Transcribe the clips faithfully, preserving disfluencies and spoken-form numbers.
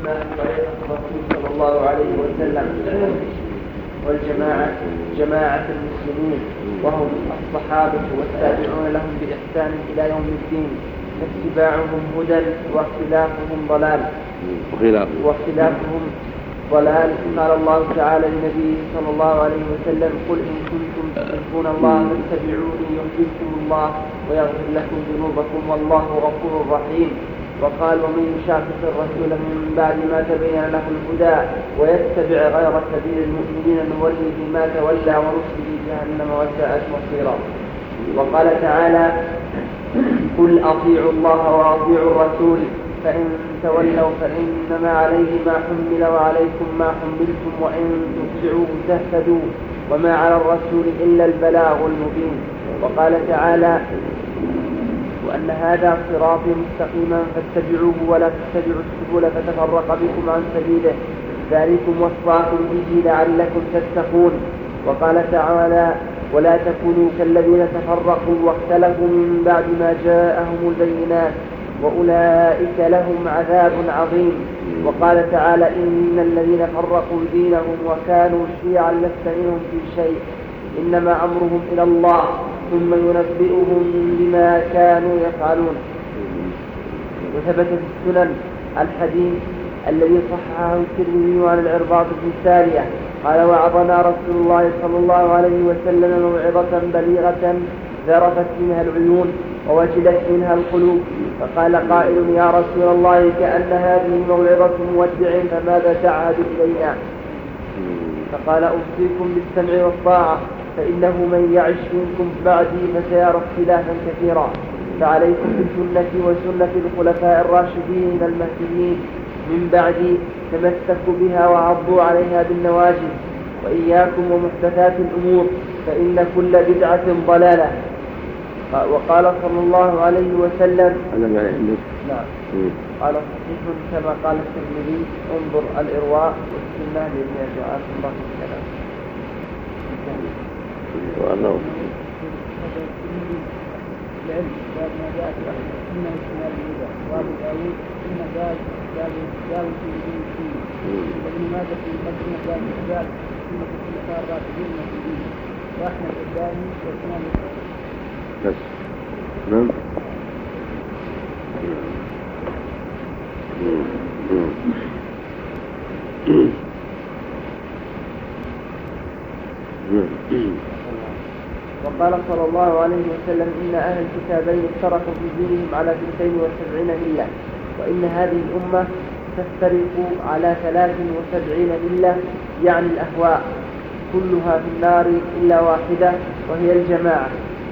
طريقة الرسول صلى الله عليه وسلم والجماعة جماعة المسلمين وهم الصحابة والتابعون لهم بإحسان إلى يوم الدين، فاتباعهم هدى واختلافهم ضلال واختلافهم ضلال. قال الله تعالى لنبيه صلى الله عليه وسلم: قل إن كنتم تحبون الله فاتبعوني يحببكم الله ويغفر لكم ذنوبكم والله غفور رحيم. وقال: ومن يشاقق الرسول من بعد ما تبين له الهدى ويتبع غير سبيل المؤمنين نوله ما تولى ونصله جهنم وساءت مصيرا. وقال تعالى: قل أطيعوا الله وأطيعوا الرسول فإن تولوا فإنما عليه ما حمل وعليكم ما حملتم وإن تطيعوه تهتدوا وما على الرسول إلا البلاغ المبين. وقال تعالى: وأن هذا صراطي مستقيما فاتبعوه ولا تتبعوا السبل فتفرق بكم عن سبيله ذلكم وصاكم به لعلكم تتقون. وقال تعالى: ولا تكونوا كالذين تفرقوا واختلفوا من بعد ما جاءهم البينات وأولئك لهم عذاب عظيم. وقال تعالى: إن الذين فرقوا دينهم وكانوا شيعا لست منهم في شيء إنما أمرهم إلى الله ثم ينبئهم بما كانوا يفعلون. وثبت في السنن الحديث الذي صححه الترمذي عن العرباض بن سارية قال: وعظنا رسول الله صلى الله عليه وسلم موعظة بليغة ذرفت منها العيون ووجلت منها القلوب. فقال قائل: يا رسول الله كأن هذه موعظة مودع فماذا تعهد إلينا؟ فقال: أوصيكم بالسمع والطاعة فإنه من يعش منكم بعدي فسيرى اختلافا كثيرا، فعليكم بسنتي وسنة الخلفاء الراشدين المهديين من بعدي تمسكوا بها وعضوا عليها بالنواجذ، وإياكم ومحدثات الأمور فإن كل بدعة ضلالة. وقال صلى الله عليه وسلم: نعم قال صحيح كما قال الترمذي انظر الإرواء والسنة لابن دعاء الله الكلام. وأنه العلم باب ما جاء في السنة واجتناب الهدى، وأبو داود إن باب باب باب في دين السنة، وابن ماجه في مقدمة باب الحجاج سنة الخلفاء الراشدين المهديين، وأحمد الداني واجتناب الهدى. بس نعم. وقال صلى الله عليه وسلم: إن أهل الكتابين افترقوا في دينهم على اثنتين وسبعين ملة، وإن هذه الأمة تفترق على ثلاث وسبعين ملة، يعني الأهواء كلها في النار إلا واحدة وهي الجماعة.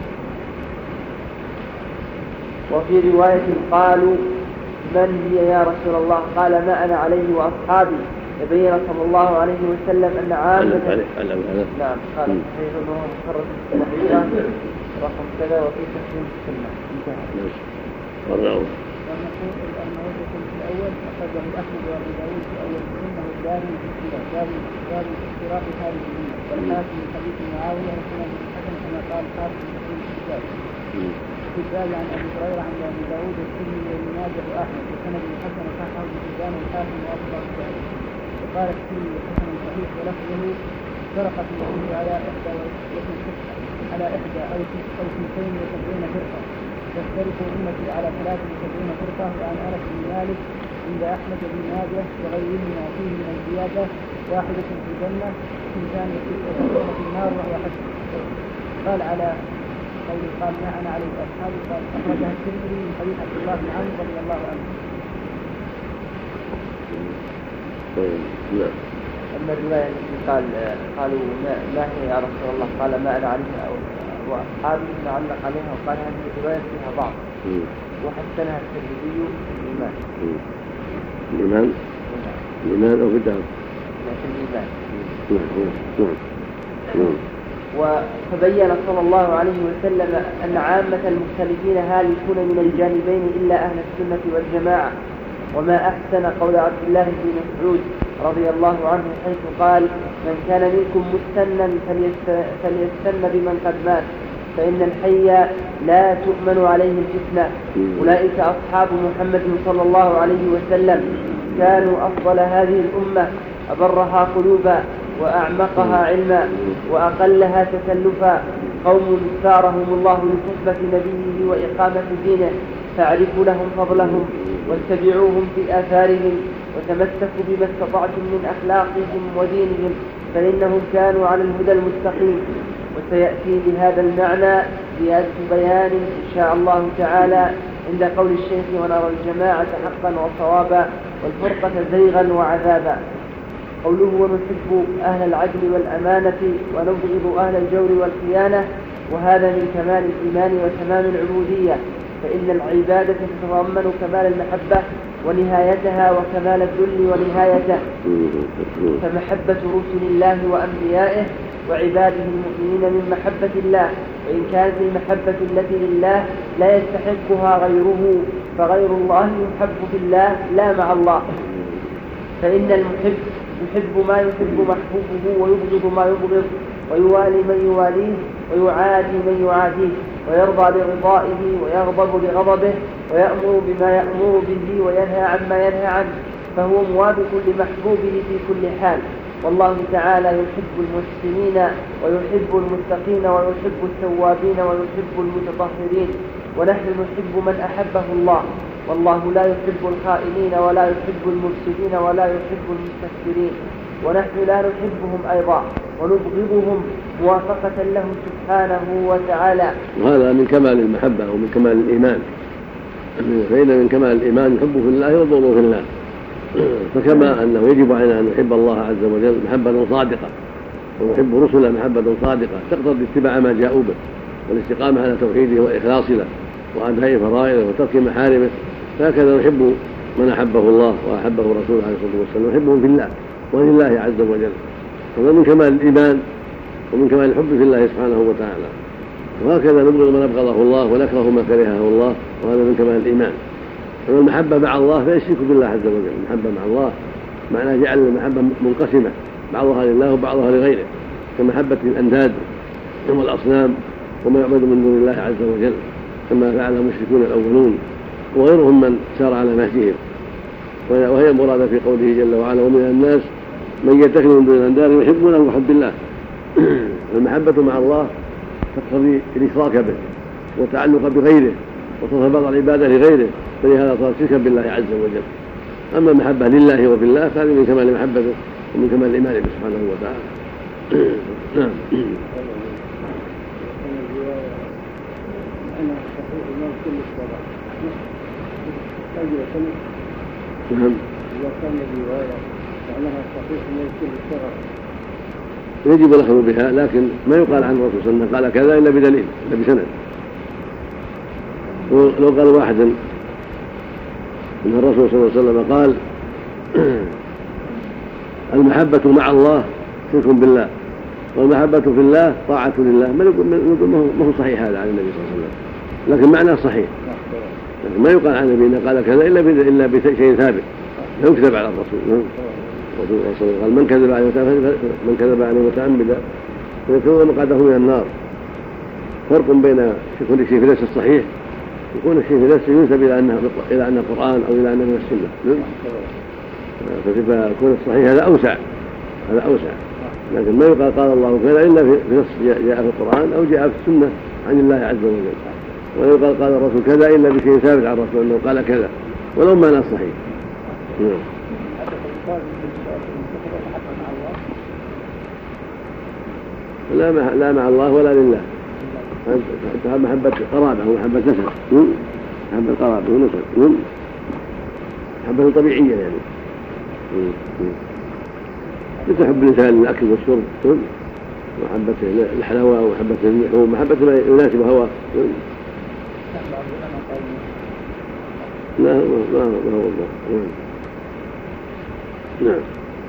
وفي رواية قالوا: من هي يا رسول الله؟ قال: ما أنا عليه وأصحابي. تبين صلى الله عليه وسلم أن عامة نعم قال صحيح أنه مخرج الصحيحة رقم كذا وفي تحسين السنة انتهى. والنقول أن وجهكم في الأول أخرجه أحمد وأبو داود في أول سنة الداري في الكلاب باب باب اختراق هذه الدنيا، والحاكم من حديث معاوية وسنة الحسن كما قال حاكم في الكتاب. في الباب عن أبي هريرة عند أبي داود والترمذي وابن ماجه وأحمد وسند الحسن وصححه ابن حبان والحاكم وأبو داود. وقال الترمذي الحسن الصحيح ولفظه: فرقت اليهود على إحدى على إحدى أو أو اثنتين وسبعين فرقة، تفترق أمتي على ثلاث وسبعين فرقة. وعن أنس بن مالك عند أحمد بن ماجه وغيرهما فيه من الزيادة: واحدة في الجنة اثنتان وتسعون في النار وهي حسن. قال على قول قال: ما أنا عليه أصحابي. قال أخرجها الترمذي من حديث عبد الله بن عمرو رضي الله عنه. أما الرواية التي قال قالوا ما هي يا رسول الله؟ قال: ما أنا عليها وأصحابي، نعلق عليها وقال هذه الرواية فيها ضعف وحسنها الترمذي الإيمان. الإيمان الإيمان أو بدعة الإيمان. نعم. وتبين صلى الله عليه وسلم أن عامة المختلفين هالكون من الجانبين إلا أهل السنة والجماعة. وما أحسن قول عبد الله بن مسعود رضي الله عنه حيث قال: من كان منكم مستنا فليستن بمن قد مات فإن الحي لا تؤمن عليه الفتنة. أولئك أصحاب محمد صلى الله عليه وسلم. كانوا أفضل هذه الأمة أبرها قلوبا وأعمقها علما وأقلها تكلفا، قوم اختارهم الله لصحبة نبيه وإقامة دينه، فاعرفوا لهم فضلهم واتبعوهم في آثارهم وتمسكوا بما استطعتم من أخلاقهم ودينهم، فإنهم كانوا على الهدى المستقيم. وسيأتي بهذا المعنى زيادة بيان إن شاء الله تعالى عند قول الشيخ: ونرى الجماعة حقا وصوابا والفرقة زيغا وعذابا. قوله: ونحب أهل العدل والأمانة ونبغض أهل الجور والخيانة، وهذا من كمال الإيمان وتمام العبودية، فإن العبادة تتضمن كمال المحبة ونهايتها وكمال الذل ونهايته، فمحبة رسل الله وأنبيائه وعباده المؤمنين من محبة الله، وإن كانت المحبة التي لله لا يستحقها غيره، فغير الله يحب في الله لا مع الله، فإن المحب يحب ما يحب محبوبه ويبغض ما يبغض، ويوالي من يواليه ويعادي من يعاديه، ويرضى برضائه ويغضب لغضبه، ويأمر بما يأمر به وينهى عما ينهى عنه، فهو موافق لمحبوبه في كل حال. والله تعالى يحب المحسنين ويحب المتقين ويحب التوابين ويحب المتطهرين، ونحن نحب من أحبه الله، والله لا يحب الخائنين ولا يحب المفسدين ولا يحب المستكبرين، ونحن لا نحبهم أيضا ونبغضهم موافقة له سبحانه وتعالى. وهذا من كمال المحبة ومن كمال الإيمان، فإن من كمال الإيمان الحب في الله والبغض في الله، فكما أنه يجب علينا أن نحب الله عز وجل محبة صادقة ونحب رسله محبة صادقة تقتضي اتباع ما جاءوا به والاستقامة على توحيده وإخلاص له وأداء فرائضه وترك محارمه، فهكذا نحب من أحبه الله وأحبه رسوله عليه الصلاة والسلام، نحبهم في الله ولله عز وجل، هذا من كمال الإيمان ومن كمال الحب في الله سبحانه وتعالى. وهكذا نبغض من أبغضه الله ونكره ما كرهه الله، وهذا من كمال الإيمان. أما المحبة مع الله فيشرك بالله عز وجل، المحبة مع الله معناه جعل المحبة منقسمة، بعضها لله وبعضها لغيره، كمحبة الأنداد والأصنام وما يعبد من دون الله عز وجل، كما فعل المشركون الأولون وغيرهم من سار على نهجهم، وهي المراد في قوله جل وعلا: ومن الناس من يتخذ من دون الأنداد يحبونه كحب الله. المحبة مع الله تقتضي الإشراك به والتعلق بغيره وصرف بعض العبادة لغيره، فلهذا صار شركا بالله عز وجل. أما المحبة لله وفي الله فهذه من كمال محبته ومن كمال الإيمان به سبحانه وتعالى. نعم. نعم. يجب الأخذ بها، لكن ما يقال عن الرسول صلى الله عليه وسلم قال كذا إلا بدليل إلا بسند. لو قال واحد إن الرسول صلى الله عليه وسلم قال المحبة مع الله شرك بالله والمحبة في الله طاعة لله، ما هو صحيح هذا عن النبي صلى الله عليه وسلم، لكن معناه صحيح، لكن ما يقال عن النبي إنه قال كذا إلا إلا بشيء ثابت لا يكذب على الرسول. الرسول قال: من كذب عليه من كذب عليه متعمدا فيكون مقعده من النار. فرق بين يكون الشيء في نفسه الصحيح يكون الشيء في نفسه ينسب إلى أنه إلى أنه القرآن أو إلى أنه من السنة، فيكون الصحيح هذا أوسع هذا أوسع لكن ما يقال قال الله كذا إلا في نص جاء في القرآن أو جاء في السنة عن الله عز وجل، ولا يقال قال الرسول كذا إلا بشيء ثابت عن الرسول أنه قال كذا ولو ما لا صحيح. لا لا مع الله ولا لله، محبة قرابة ومحبة نسب، محبة قرابة ونسب، محبة طبيعية يعني، تحب الإنسان الأكل والشرب ومحبة الحلاوة ومحبة اللحوم ومحبة ما يناسب هواه. لا ما هو الله. نعم.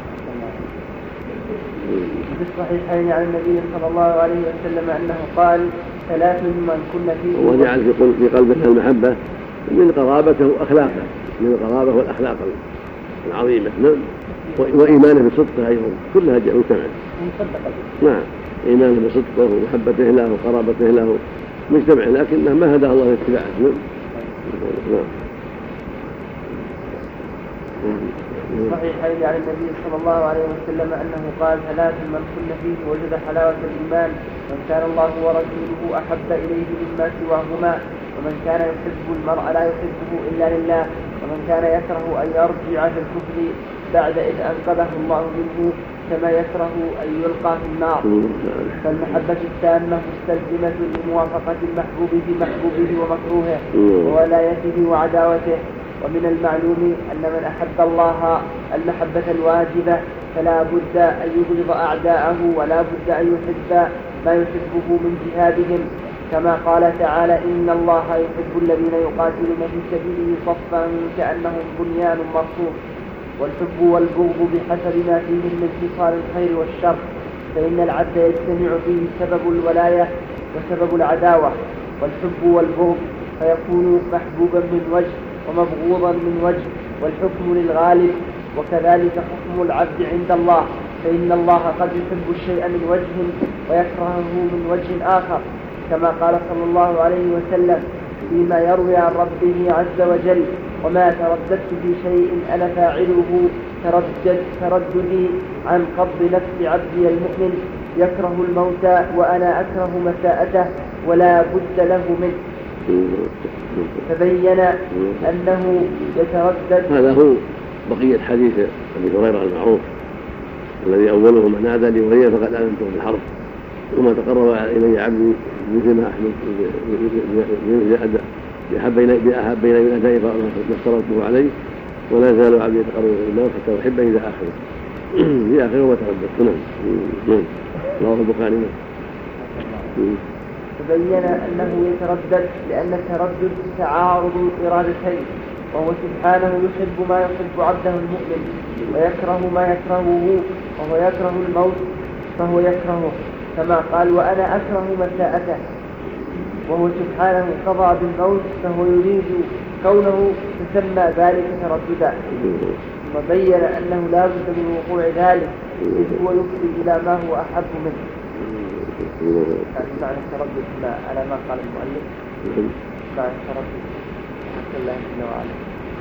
في الصحيحين عن النبي صلى الله عليه وسلم أنه قال: ثلاث من كن فيه وجعل في قلبه المحبة من قرابته وأخلاقه، من القرابة والأخلاق العظيمة، وإيمانه بصدقه أيضا، كلها مجتمعة. نعم، إيمانه بصدقه ومحبته له وقرابته له مجتمع، لكنه ما هدى الله لاتباعه. نعم. في الصحيحين عن النبي صلى الله عليه وسلم أنه قال ثلاث من كن فيه وجد حلاوة الإيمان: من كان الله ورسوله أحب إليه مما سواهما، ومن كان يحب المرء لا يحبه إلا لله، ومن كان يكره أن يرجع في الكفر بعد إذ أنقذه الله منه كما يكره أن يلقى في النار. فالمحبة التامة مستلزمة لموافقة المحبوب في محبوبه ومكروهه وولايته وعداوته. ومن المعلوم أن من أحب الله المحبة الواجبة فلا بد أن يبغض أعداءه ولا بد أن يحب ما يحبه من جهادهم، كما قال تعالى: إن الله يحب الذين يقاتلون في سبيله صفا كأنهم بنيان مرصوص. والحب والبغض بحسب ما فيهم من خصال الخير والشر، فإن العبد يجتمع فيه سبب الولاية وسبب العداوة والحب والبغض، فيكون محبوبا من وجه ومبغوضا من وجه، والحكم للغالب. وكذلك حكم العبد عند الله، فإن الله قد يحب الشيء من وجه ويكرهه من وجه آخر، كما قال صلى الله عليه وسلم فيما يروي عن ربه عز وجل: وما ترددت في شيء أنا فاعله تردد ترددي عن قبض نفس عبدي المؤمن يكره الموت وأنا أكره مساءته ولا بد له منه. تبين أنه يتردد. هذا هو بقية حديث أبي هريرة المعروف الذي أوله: من نادى لي وليا فقد آذنته بالحرب، وما تقرب إلي عبدي مثل ما أحمد بأحب إلي من أدائي فما افترضته عليه، ولا زال عبدي يتقرب إلى الله حتى أحب إلى آخره. في آخره وترددت. نعم. رواه البخاري. تبين أنه يتردد لأن التردد تعارض الإرادتين، وهو سبحانه يحب ما يحب عبده المؤمن ويكره ما يكرهه، وهو يكره الموت فهو يكرهه، كما قال: وأنا أكره مساءته. وهو سبحانه قضى بالموت فهو يريد كونه تسمى ذلك ترددا. وبين أنه لا بد من وقوع ذلك إذ هو يفضي إلى ما هو أحب منه. معنى التردد على ما قال المؤلف، معنى التردد حتى الله جل وعلا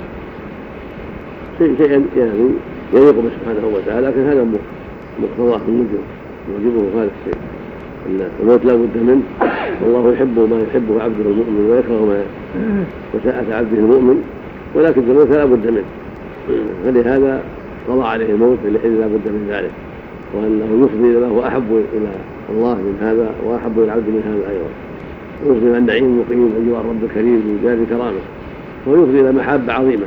شيء شيئا يعني يليق به سبحانه وتعالى، لكن هذا مقتضاه الموجب موجبه هذا الشيء، أن الموت لا بد منه، والله يحب ما يحبه عبده المؤمن ويكره ما مساءة عبده المؤمن، ولكن الموت لا بد منه، فلهذا قضى عليه الموت لحين لا بد من ذلك، وأنه يفضي إلى ما هو أحب إلى الله من هذا وأحب إلى العبد من هذا أيضا، ويفضي إلى النعيم المقيم أيها الرب الكريم من دار كرامه، ويفضي إلى محبة عظيمة.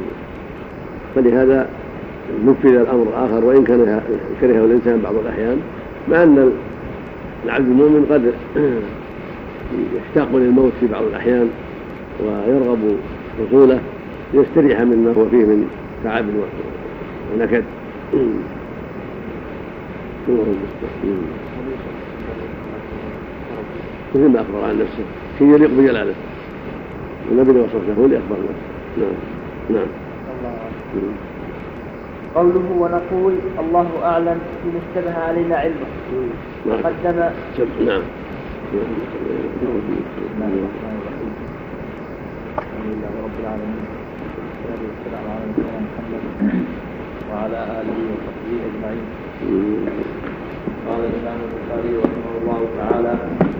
فلهذا نفذ الأمر آخر، وإن كان كرهه الإنسان بعض الأحيان، مع أن العبد المؤمن قد يشتاق للموت في بعض الأحيان ويرغب وصوله ليستريح مما هو فيه من تعب ونكد. مثل ما أخبر عن نفسه شيء يليق بجلاله، والنبي وصفه هو اللي أخبر نفسه. نعم. نعم. قوله: ونقول الله أعلم فيما اشتبه علينا علمه. قدم. نعم. رب العالمين، والصلاة والسلام على نبينا محمد وعلى آله وصحبه أجمعين. قال الإمام البخاري رحمه الله تعالى: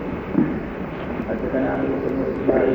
حدثنا عن إسماعيل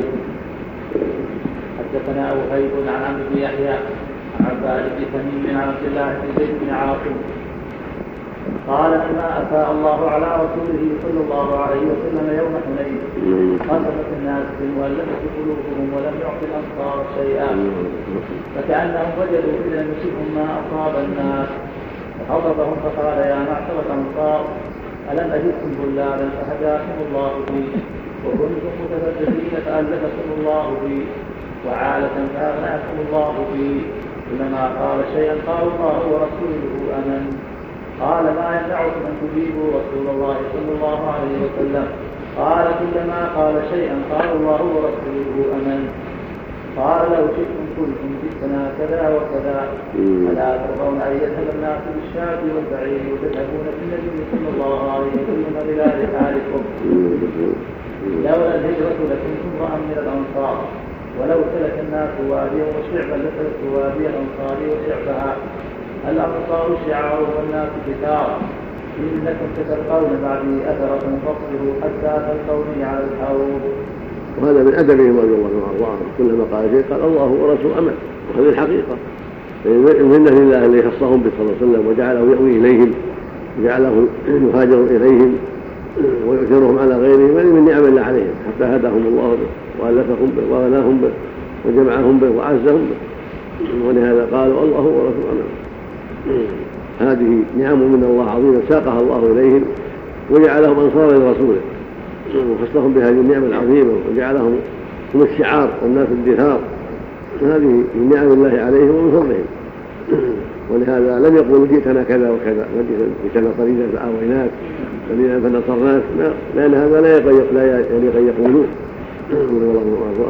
حدثنا وهيب عن عمرو بن يحيى عن عباد بن تميم عن عبد الله بن زيد بن عاصم قال: لما أفاء الله على رسوله صلى الله عليه وسلم يوم حنين قسمت الناس والمؤلفة قلوبهم ولم يعط الأنصار شيئا، فكأنهم وجدوا إذ لم يصبهم ما أصاب الناس، فخطبهم فقال: يا معشر الأنصار، ألم أجدكم ضلالا فهداكم الله بي، وكنتم متفرقين فألفكم الله بي، وعالة فأغناكم الله بي، إنما قال شيئا قال الله ورسوله أمن. قال: ما يمنعكم أن تجيبوا رسول الله صلى الله عليه وسلم؟ قال: كلما قال شيئا قال الله ورسوله أمن. قال: لو شئتم كنتم جئتنا كذا وكذا، ألا ترضون أن يذهب الناس بالشاة والبعير وتذهبون بالنبي صلى الله عليه وسلم إلى رحالكم؟ لولا الهجرة لكنتم امرأ من الأنصار، ولو سلك الناس واديا وشعبا لسلك وادي الأنصار وشعبها. الأنصار شعار والناس كتار، إنكم ستلقون بعدي أثرة فاصبروا حتى تلقوني على الحوض. وهذا من أدبهم رضي الله عنهم، كلما قال شيء قال الله ورسول أمن، وهذه الحقيقة المنة لله الذي خصهم به صلى الله عليه وسلم وجعله يأوي إليهم وجعله يهاجر إليهم ويؤثرهم على غيرهم، من نعم الله عليهم حتى هداهم الله به وألفهم به وغناهم به وجمعهم به وعزهم به، ولهذا قالوا الله ورسول أمن. هذه نعم من الله عظيمة ساقها الله إليهم وجعلهم أنصارا لرسوله وخصهم بهذه النعمة العظيمة وجعلهم هم الشعار والناس الدثار. هذه من نعم الله عليهم ومن فضلهم. ولهذا لم يقولوا جئتنا كذا وكذا، جئتنا طريقا فآويناك طريقا فنصرناك، لأن هذا لا يليق أن يقولوه. الله الله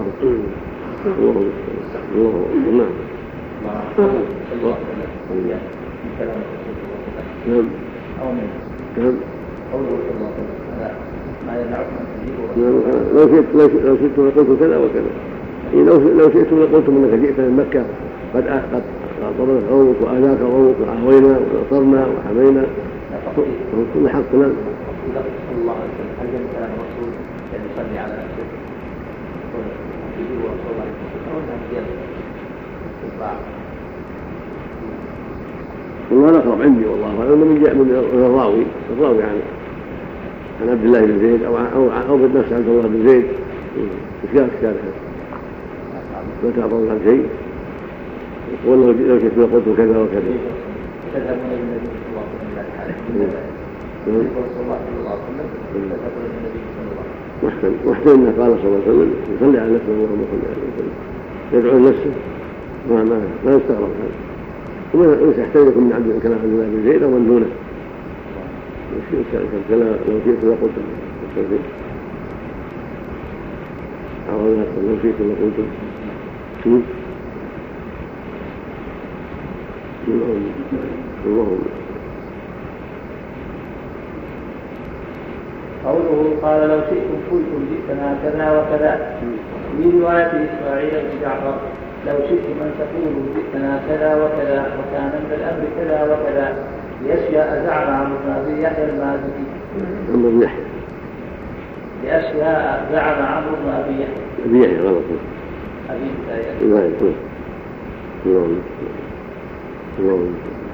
الله نعم. نعم نعم لو شئت لو شئت لقلت كذا وكذا، لو شئت لقلت انك جئت من مكه قد قد ضربت قومك واذاك قومك واهوينا ونصرنا وحمينا كل حق. نعم. الله هل جاء كلام الرسول ان يصلي على نفسه ورسول الله والله الأقرب عندي والله أعلم من جاء من الراوي الراوي عن عن عبد الله بن زيد أو أو أو بالنفس عبد الله بن زيد إشكال إشكال ما تعرض عن شيء والله لو شئت قلت كذا وكذا. تذهبون إلى النبي صلى الله عليه وسلم صلى الله عليه وسلم واحسن واحسن أنه قال صلى الله عليه وسلم يصلي على نفسه اللهم صل عليه وسلم يدعو لنفسه ما ما ما يستغرب هذا. وما يحتاج يكون من عبد كلام عبد الله بن زيد او من دونه. لو شئت لقلت لو شئت لقلت اللهم قوله قال لو شئتم قلتم جئتنا كذا وكذا. في رواية إسماعيل بن جعفر لو شئتم أن تقولوا جئتنا كذا وكذا وكان من الأمر كذا وكذا لأشياء زعم عن أبي يحيى المازني. عمرو بن يحيى. لأشياء زعم عمرو بن أبي يحيى. أبي يحيى غلط. أبي يحيى. اللهم اللهم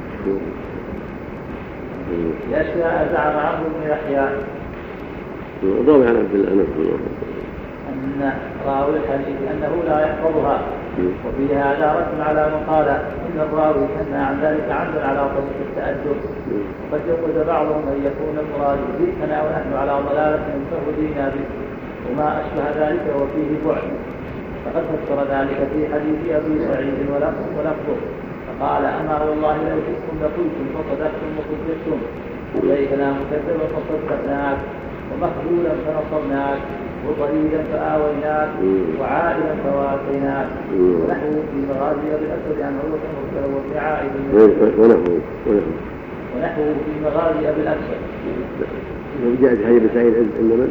لأشياء زعم عمرو بن يحيى. ضوء عن عبد الله نفسه أن راوي الحديث أنه لا يحفظها، وفي هذا رد على من قال إن الراوي نهى عن ذلك عمدا على طريق التأدب. وقد يقول بعضهم أن يكون المراد جئتنا ونحن على ضلالة مفردين به وما أشبه ذلك وفيه بعد. فقد فسر ذلك في حديث أبي سعيد ولفظه فقال أما والله لو شئتم لقلتم فصدقتم وصدقتم وإلينا مكذبا فصدقناك ومخذولا فنصرناك وضريدا فآويناك وعائلا فواتيناك. ونحوه في مغازي أبي الأسود عن عروة مرسل وابن عائد ونحوه ونحوه في مغازي أبي الأسود. جاء في حديث أبي سعيد عند من؟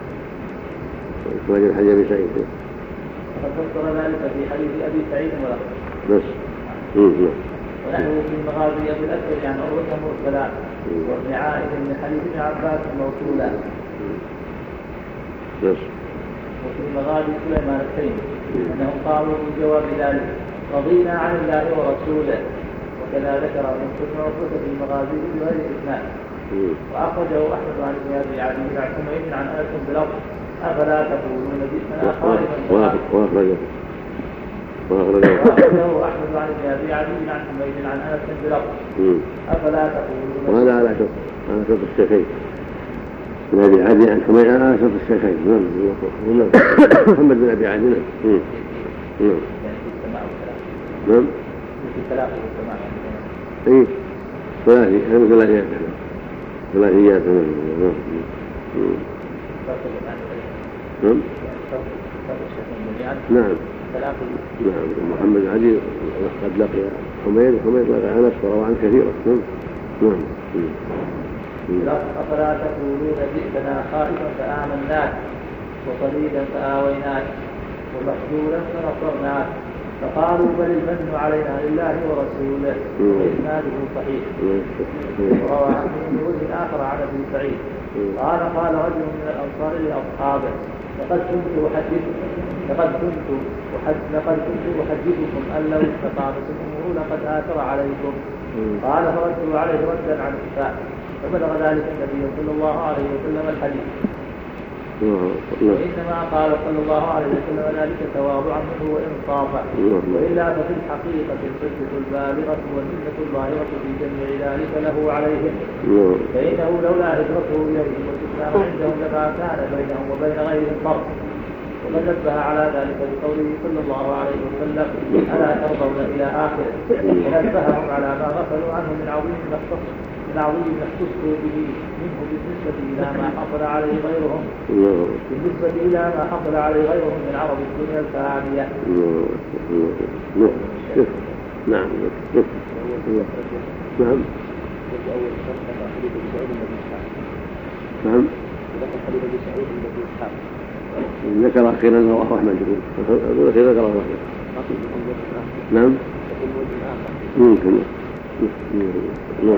في حديث أبي سعيد. فقد فسر ذلك في حديث أبي سعيد ولفظه. بس. ونحوه في مغازي أبي الأسود عن عروة مرسل وابن عائد من حديث ابن عباس موصولا. وفي مغازي سليمان التيمي أنهم قالوا من جواب ذلك رضينا عن الله ورسوله. وكذا ذكر ابن مسعود في المغازي بغير إسناد. وأخرجه أحمد عن ابن أبي عدي عن حميد عن أنس بلفظ أفلا تقولون جئتنا خالفا. وأخرجه وأخرجه أحمد عن ابن أبي عدي عن حميد عن أنس بلفظ أفلا تقولون. وهذا على شرط على شرط الشيخين. من أبي عدي عن حميد على شرط الشيخين. نعم. محمد بن أبي عدي. نعم. نعم. نعم. إيه ثلاثي هذا ثلاثيات ثلاثيات نعم. نعم. نعم. نعم. محمد عدي قد لقي حميد حميد لقي أنس وروى عن كثيرا. نعم. نعم. أفلا تقولون جئتنا خائفا فآمناك وصليدا فآويناك ومخذولا فنصرناه فقالوا بل المن علينا لله ورسوله وإسناده صحيح. وروى عنه من وجه آخر عن أبي سعيد قال قال رجل من الأنصار لأصحابه لقد كنت أحدثكم لقد كنت لقد كنت أحدثكم أن لو استقامتكم لقد آثر عليكم. قال فردوا عليه ردا عن الشاء فبلغ ذلك النبي صلى الله عليه وسلم الحديث. وإنما قال صلى الله عليه وسلم ذلك تواضعا منه وإنصافا وإلا ففي الحقيقة الحجة البالغة والمنة الظاهرة في جميع ذلك له عليهم فإنه لولا هجرته إليهم والإسلام عندهم لما كان بينهم وبين غيرهم فرق. وقد نبه على ذلك بقوله صلى الله عليه وسلم ألا ترضون إلى آخره ونبههم على ما غفلوا عنه من عظيم مختص من عظيم اختصوا به منه بالنسبة إلى ما حصل عليه غيرهم بالنسبة إلى ما حصل عليه غيرهم من عرض الدنيا الفانية. نعم نعم نعم ذكر أخيرا رواه أحمد يقول أخيرا ذكره أحمد نعم ممكن نعم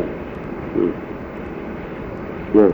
نعم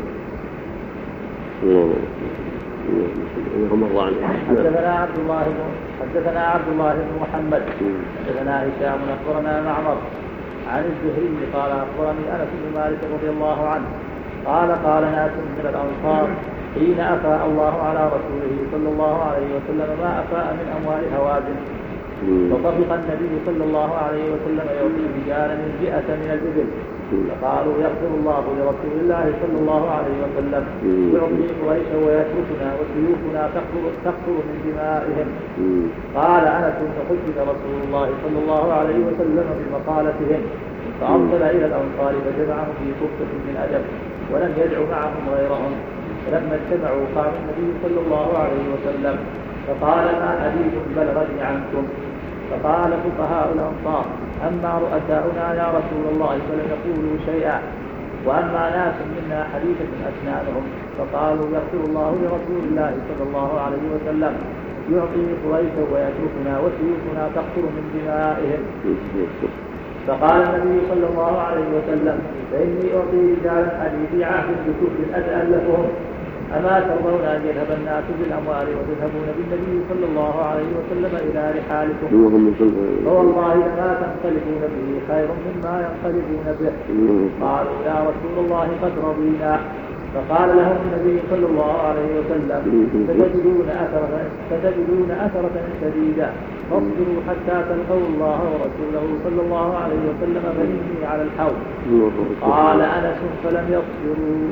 حدثنا عبد الله حدثنا عبد الله بن محمد حدثنا هشام أخبرنا معمر عن الزهري قال أخبرني أنس بن مالك رضي الله عنه قال قال ناس من الأنصار حين أفاء الله على رسوله صلى الله عليه وسلم ما أفاء من أموال هوازن فطفق النبي صلى الله عليه وسلم يعطي رجالا الجئة من الإبل فقالوا يغفر الله لرسول الله صلى الله عليه وسلم يعطي قريشا ويتركنا وسيوفنا تقطر من دمائهم. قال أنس فحدث رسول الله صلى الله عليه وسلم بمقالتهم فأرسل إلى الأنصار فجمعهم في صفة من أدب ولم يدعو معهم غيرهم. فلما اجتمعوا قام النبي صلى الله عليه وسلم فقال ما حديث بلغني عنكم. فقال فقهاء الأنصار أما رؤساؤنا يا رسول الله فلم يقولوا شيئا وأما ناس منا حديثة أسنانهم فقالوا يغفر الله لرسول الله صلى الله عليه وسلم يعطي قريشا ويتركنا وسيوفنا تقطر من دمائهم. فقال النبي صلى الله عليه وسلم فإني أعطي رجالا حديثي عهد بكفر أتألفهم أما ترضون أن يذهب الناس بالأموال وتذهبون بالنبي صلى الله عليه وسلم إلى رحالكم فوالله لما تنقلبون به خير مما ينقلبون به. قالوا يا رسول الله قد رضينا. فقال لهم النبي صلى الله عليه وسلم فتجدون أثرة فتجدون أثرة شديدة فاصبروا حتى تلقوا الله ورسوله صلى الله عليه وسلم فإني على الحوض. قال أنس فلم يصبروا.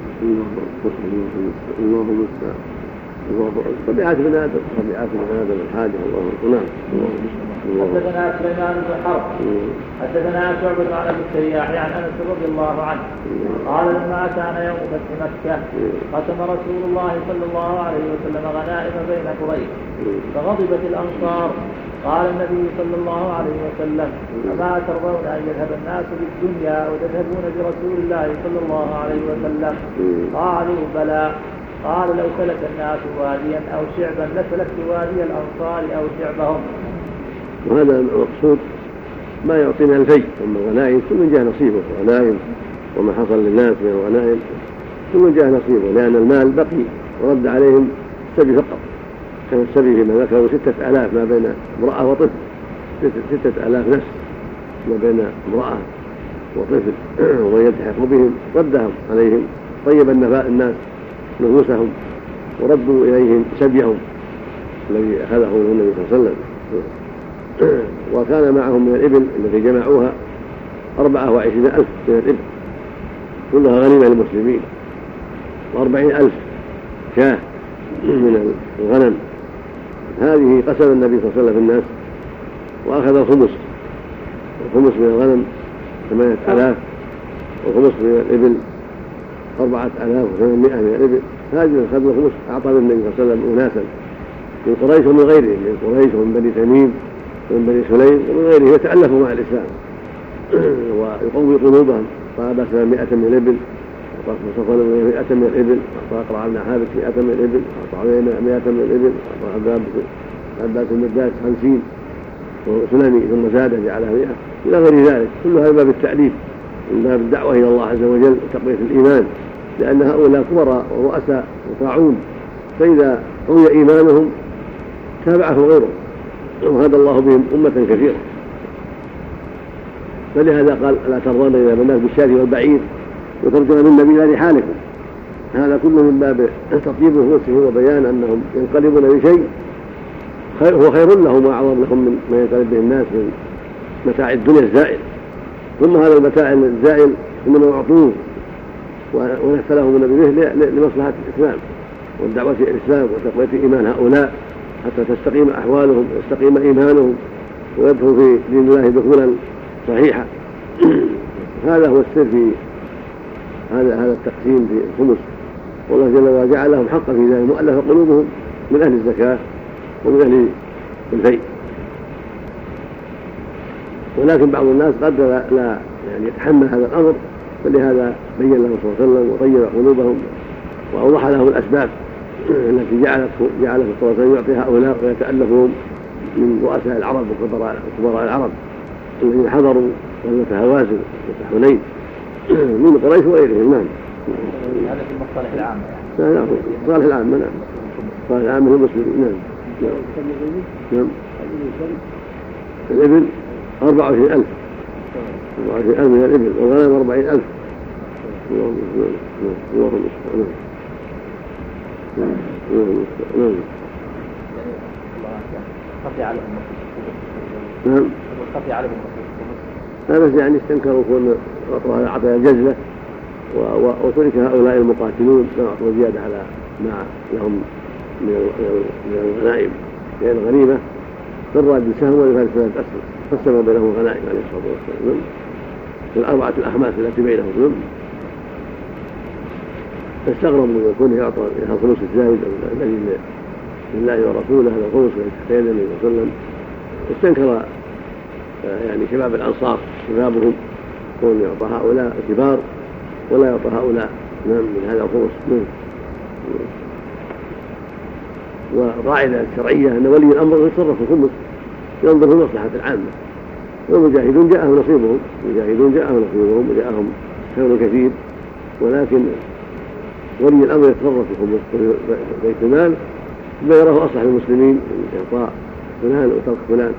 اللهم استعان طبيعة بن آدم طبيعة بن آدم الحاجة الله نعم. حدثنا سليمان بن حرب حدثنا شعبة عن أبي السياح عن أنس رضي الله عنه قال لما كان يوم فتح مكة قسم رسول الله صلى الله عليه وسلم غنائم بين قريش فغضبت الأنصار. قال النبي صلى الله عليه وسلم أما ترضون أن يذهب الناس بالدنيا وتذهبون برسول الله صلى الله عليه وسلم؟ قالوا بلى. قال لو سلك الناس واديا أو شعبا لسلكت وادي الأنصار أو شعبهم. وهذا المقصود ما يعطينا الفي ثم الغنائم ثم جاء نصيبه الغنائم وما حصل للناس من الغنائم ثم جاء نصيبه لأن المال بقي ورد عليهم السبي فقط. كان السبي فيما ذكروا ستة آلاف ما بين امرأة وطفل ستة آلاف نفس ما بين امرأة وطفل ومن يلتحق بهم ردهم عليهم طيب الناس نفوسهم وردوا إليهم سبيهم الذي أخذه النبي صلى الله عليه وسلم. وكان معهم من الإبل التي جمعوها أربعة وعشرين ألف من الإبل كلها غنيمة للمسلمين وأربعين ألف شاة من الغنم. هذه قسم النبي صلى الله عليه وسلم في الناس وأخذ الخمس الخمس من الغنم ثمانية آلاف والخمس من الإبل أربعة آلاف وثمانمائة من الإبل. هذه أخذ الخمس أعطى النبي صلى الله عليه وسلم أناسا من قريش ومن غيرهم من قريش ومن بني تميم ومن بني سليم ومن غيرهم يتألفوا مع الإسلام ويقوي قلوبهم. طاب ثمانمائة من الإبل وطاق مصطفى مئة من الإبل وطاق أقرع بن حابس مئة من الإبل وطاق مئة من الإبل وطاق عباس المرداس خمسين وسلمي ثم زاد جعلها مئة إلى غير ذلك. كل هذا باب التعليم من باب الدعوة إلى الله عز وجل وتقوية الإيمان، لأن هؤلاء كبراء ورؤساء وطاعون، فإذا قوي إيمانهم تابعه غيره وهدى الله بهم أمة كثيرة. فلهذا قال لا ترضون إذا بناك بالشاة والبعير وترجون من نبي لحالكم. هذا كله من باب تطيب نفوسهم وبيان أنهم ينقلبون بشيء هو خير لهم وأعظم لهم من ما ينقلب به الناس من متاع الدنيا الزائل. ثم هذا المتاع الزائل إنما أعطوه ونفلهم النبي به لمصلحة الإسلام والدعوة إلى الإسلام وتقوية إيمان هؤلاء حتى تستقيم أحوالهم ويستقيم إيمانهم ويدخل في دين الله دخولا صحيحا. هذا هو السر في هذا هذا التقسيم في الخمس، والله جل وعلا جعل لهم حقا في ذلك مؤلف قلوبهم من أهل الزكاة ومن أهل الفيء. ولكن بعض الناس قد لا, لا يعني يتحمل هذا الأمر، فلهذا بين لهم صلى الله عليه وسلم وطيب قلوبهم وأوضح لهم الأسباب التي جعلته جعله صلى الله عليه وسلم يعطي هؤلاء ويتألفهم من رؤساء العرب وكبراء العرب الذين حضروا غزوة هوازن وحنين من قريش وغيرهم. نعم هذا في المصالح العامة يعني. نعم المصالح العامة. نعم المصالح العامة هم المسلمين. نعم نعم الإبل أربعة وعشرين ألف أربعة وعشرين ألف من الإبل والغنم أربعين ألف. اللهم اللهم نعم نعم خفي عليهم نعم خفي عليهم هذا يعني استنكروا كون أعطوا عطايا الجزلة وترك هؤلاء المقاتلون لم يعطوا زيادة على ما لهم من الغنائم، لأن الغنيمة للراجل سهم ولفارس ثلاثة أسهم قسموا بينهم الغنائم عليه الصلاة والسلام الأربعة الأخماس التي بينهم. فاستغربوا من كونه يعطى الخمس الزائد الذي لله ورسوله هذا الخمس الذي تحت يد النبي صلى الله عليه وسلم. استنكر يعني شباب الأنصار شبابهم كون يعطى هؤلاء الكبار ولا يعطى هؤلاء من هذا الخمس. والقاعدة الشرعية أن ولي الأمر يتصرف في الخمس ينظر في المصلحة العامة، والمجاهدون جاءهم نصيبهم المجاهدون جاءهم نصيبهم وجاءهم خير كثير، ولكن ولي الأمر يتصرف في الخمس بيت المال بما يراه أصلح للمسلمين من إعطاء فلان وترك فلان.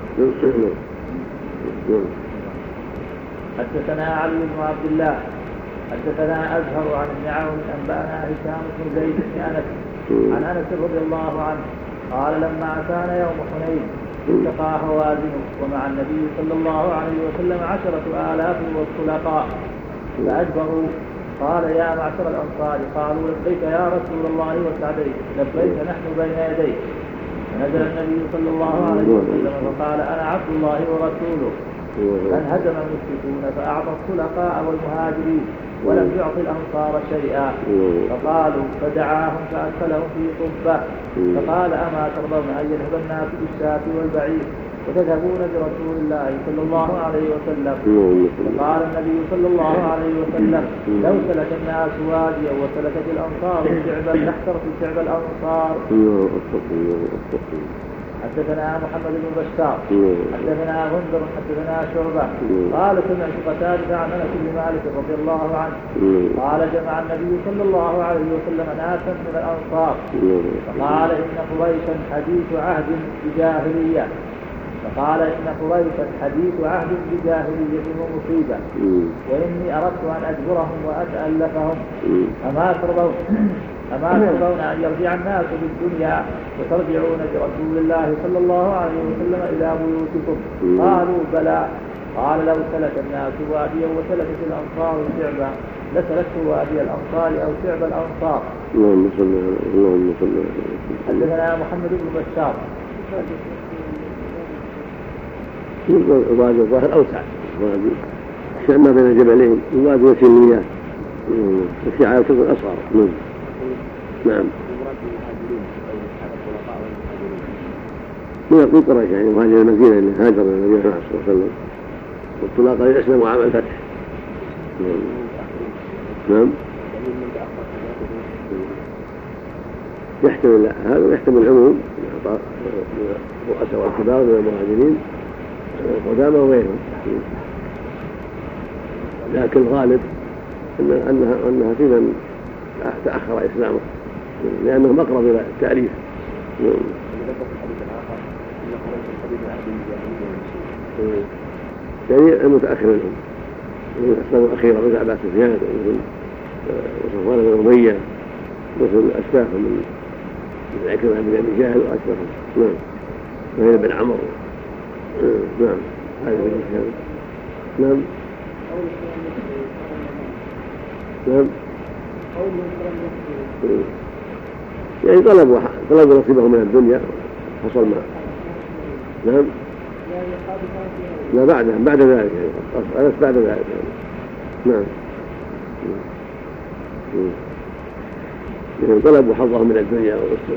حدثنا علي بن عبد الله حدثنا أزهر عن ابن عون أنبأنا هشام بن زيد بن أنس عن أنس رضي الله عنه قال لما أتانا يوم حنين التقى هوازن ومع النبي صلى الله عليه وسلم عشرة آلاف والطلقاء فأجبروا. قال يا معشر الأنصار قالوا لبيك يا رسول الله وسعديك لبيك نحن بين يديك. فنزل النبي صلى الله عليه وسلم فقال أنا عبد الله ورسوله. فانهزم المشركون فأعطى الطلقاء والمهاجرين ولم يعطي الأنصار شيئا. فقالوا فدعاهم فأدخلهم في قبة فقال أما ترضون أن يذهب الناس بالشاة والبعير وتذهبون برسول الله صلى الله عليه وسلم؟ فقال النبي صلى الله عليه وسلم لو سلك الناس واديا وسلكت الأنصار شعبا لاحترت شعب الأنصار. حدثنا محمد بن بشار حدثنا غندر حدثنا شعبة قال سمعت قتادة عن أنس بن مالك رضي الله عنه قال جمع النبي صلى الله عليه وسلم ناسا من الأنصار فقال إن قريشا حديث عهد بجاهلية فقال إن قريشا حديث عهد بجاهلية ومصيبة وإني أردت أن أجبرهم وأتألفهم أما ترضون أما ترضون أن يرجع الناس بالدنيا وترجعون برسول الله صلى الله عليه وسلم إلى بيوتكم؟ قالوا بلى. قال لو سلك الناس واديا وسلكت الأنصار شعبا لسلكت وادي الأنصار أو شعب الأنصار. اللهم صل على اللهم صل على حدثنا محمد بن بشار الوادي الظاهر أوسع ما بين الجبلين الوادي وسيل المياه الشعاب تكون أصغر. نعم من قريش يعني مهاجر المدينة اللي هاجر النبي صلى الله عليه وسلم والطلاق الإسلام عام الفتح. نعم يحتمل هذا ويحتمل العموم من الرؤساء والكبار من المهاجرين القدامى وغيرهم، لكن الغالب أنها أنها في من تأخر إسلامه لأنهم أقرب إلى التأليف. يعني المتأخر منهم مثل الأسلام الأخيرة مثل أبا سفيان مثل صفوان بن أمية مثل أسلافهم من من عكرمة بن أبي جهل وأسلافهم. نعم. وهي بن عمرو. نعم. هذا في الإسلام. نعم. نعم. يعني طلبوا طلبوا نصيبهم من الدنيا حصل ما. نعم. لا بعدها بعد ذلك يعني أنس بعد ذلك يعني. نعم. يعني طلبوا حظهم من الدنيا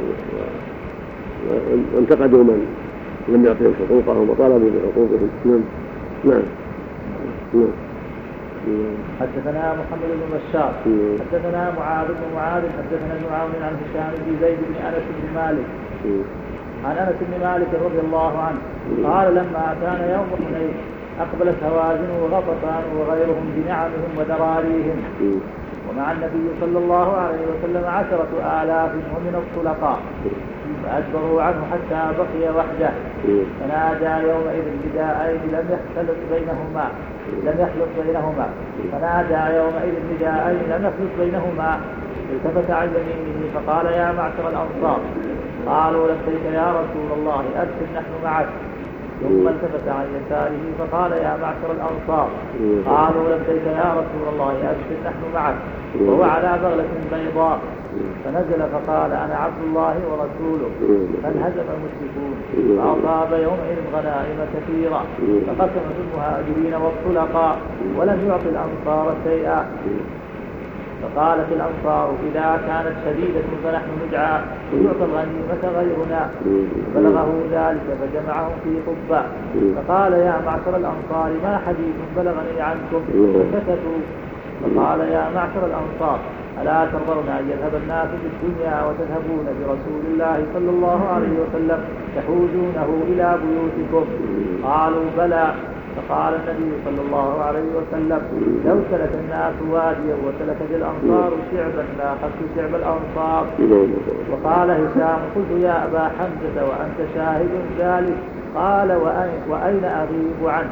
وانتقدوا من لم يعطهم حقوقهم وطالبوا بحقوقهم. نعم. نعم. نعم. حدثنا محمد بن بشار حدثنا معاذ بن معاذ حدثنا ابن عون عن هشام بن زيد بن انس بن مالك عن انس بن مالك رضي الله عنه قال لما كان يوم حنين اقبلت هوازن وغطفان وغيرهم بنعمهم وذراريهم ومع النبي صلى الله عليه وسلم عشرة آلاف ومن الطلقاء فأجبروا عنه حتى بقي وحده فنادى يومئذ بداءين لم يختلط بينهما لم يخلط بينهما فنادى يومئذ بداءين لم يخلط بينهما التفت عن يمينه فقال يا معشر الأنصار قالوا لبيك يا رسول الله أرسل نحن معك ثم التفت عن يساره فقال يا معشر الأنصار قالوا لبيك يا رسول الله أرسل نحن معك وهو على بغلة بيضاء فنزل فقال أنا عبد الله ورسوله فانهزم المشركون فأصاب يومئذ غنائم كثيرة فقسم في المهاجرين والطلقاء ولم يعط الأنصار شيئا فقالت الأنصار إذا كانت شديدة فنحن ندعى ويعطى الغنيمة غيرنا فبلغه ذلك فجمعهم في قبة فقال يا معشر الأنصار ما حديث بلغني عنكم فسكتوا فقال يا معشر الأنصار ألا ترضون أن يذهب الناس بالدنيا وتذهبون برسول الله صلى الله عليه وسلم تحوزونه إلى بيوتكم قالوا بلى فقال النبي صلى الله عليه وسلم لو سلك الناس واديا وسلك بالأنصار شعبا لا أخذت شعب الأنصار. وقال هشام قلت يا أبا حمزة وأنت شاهد ذلك قال وأين, وأين أغيب عنه.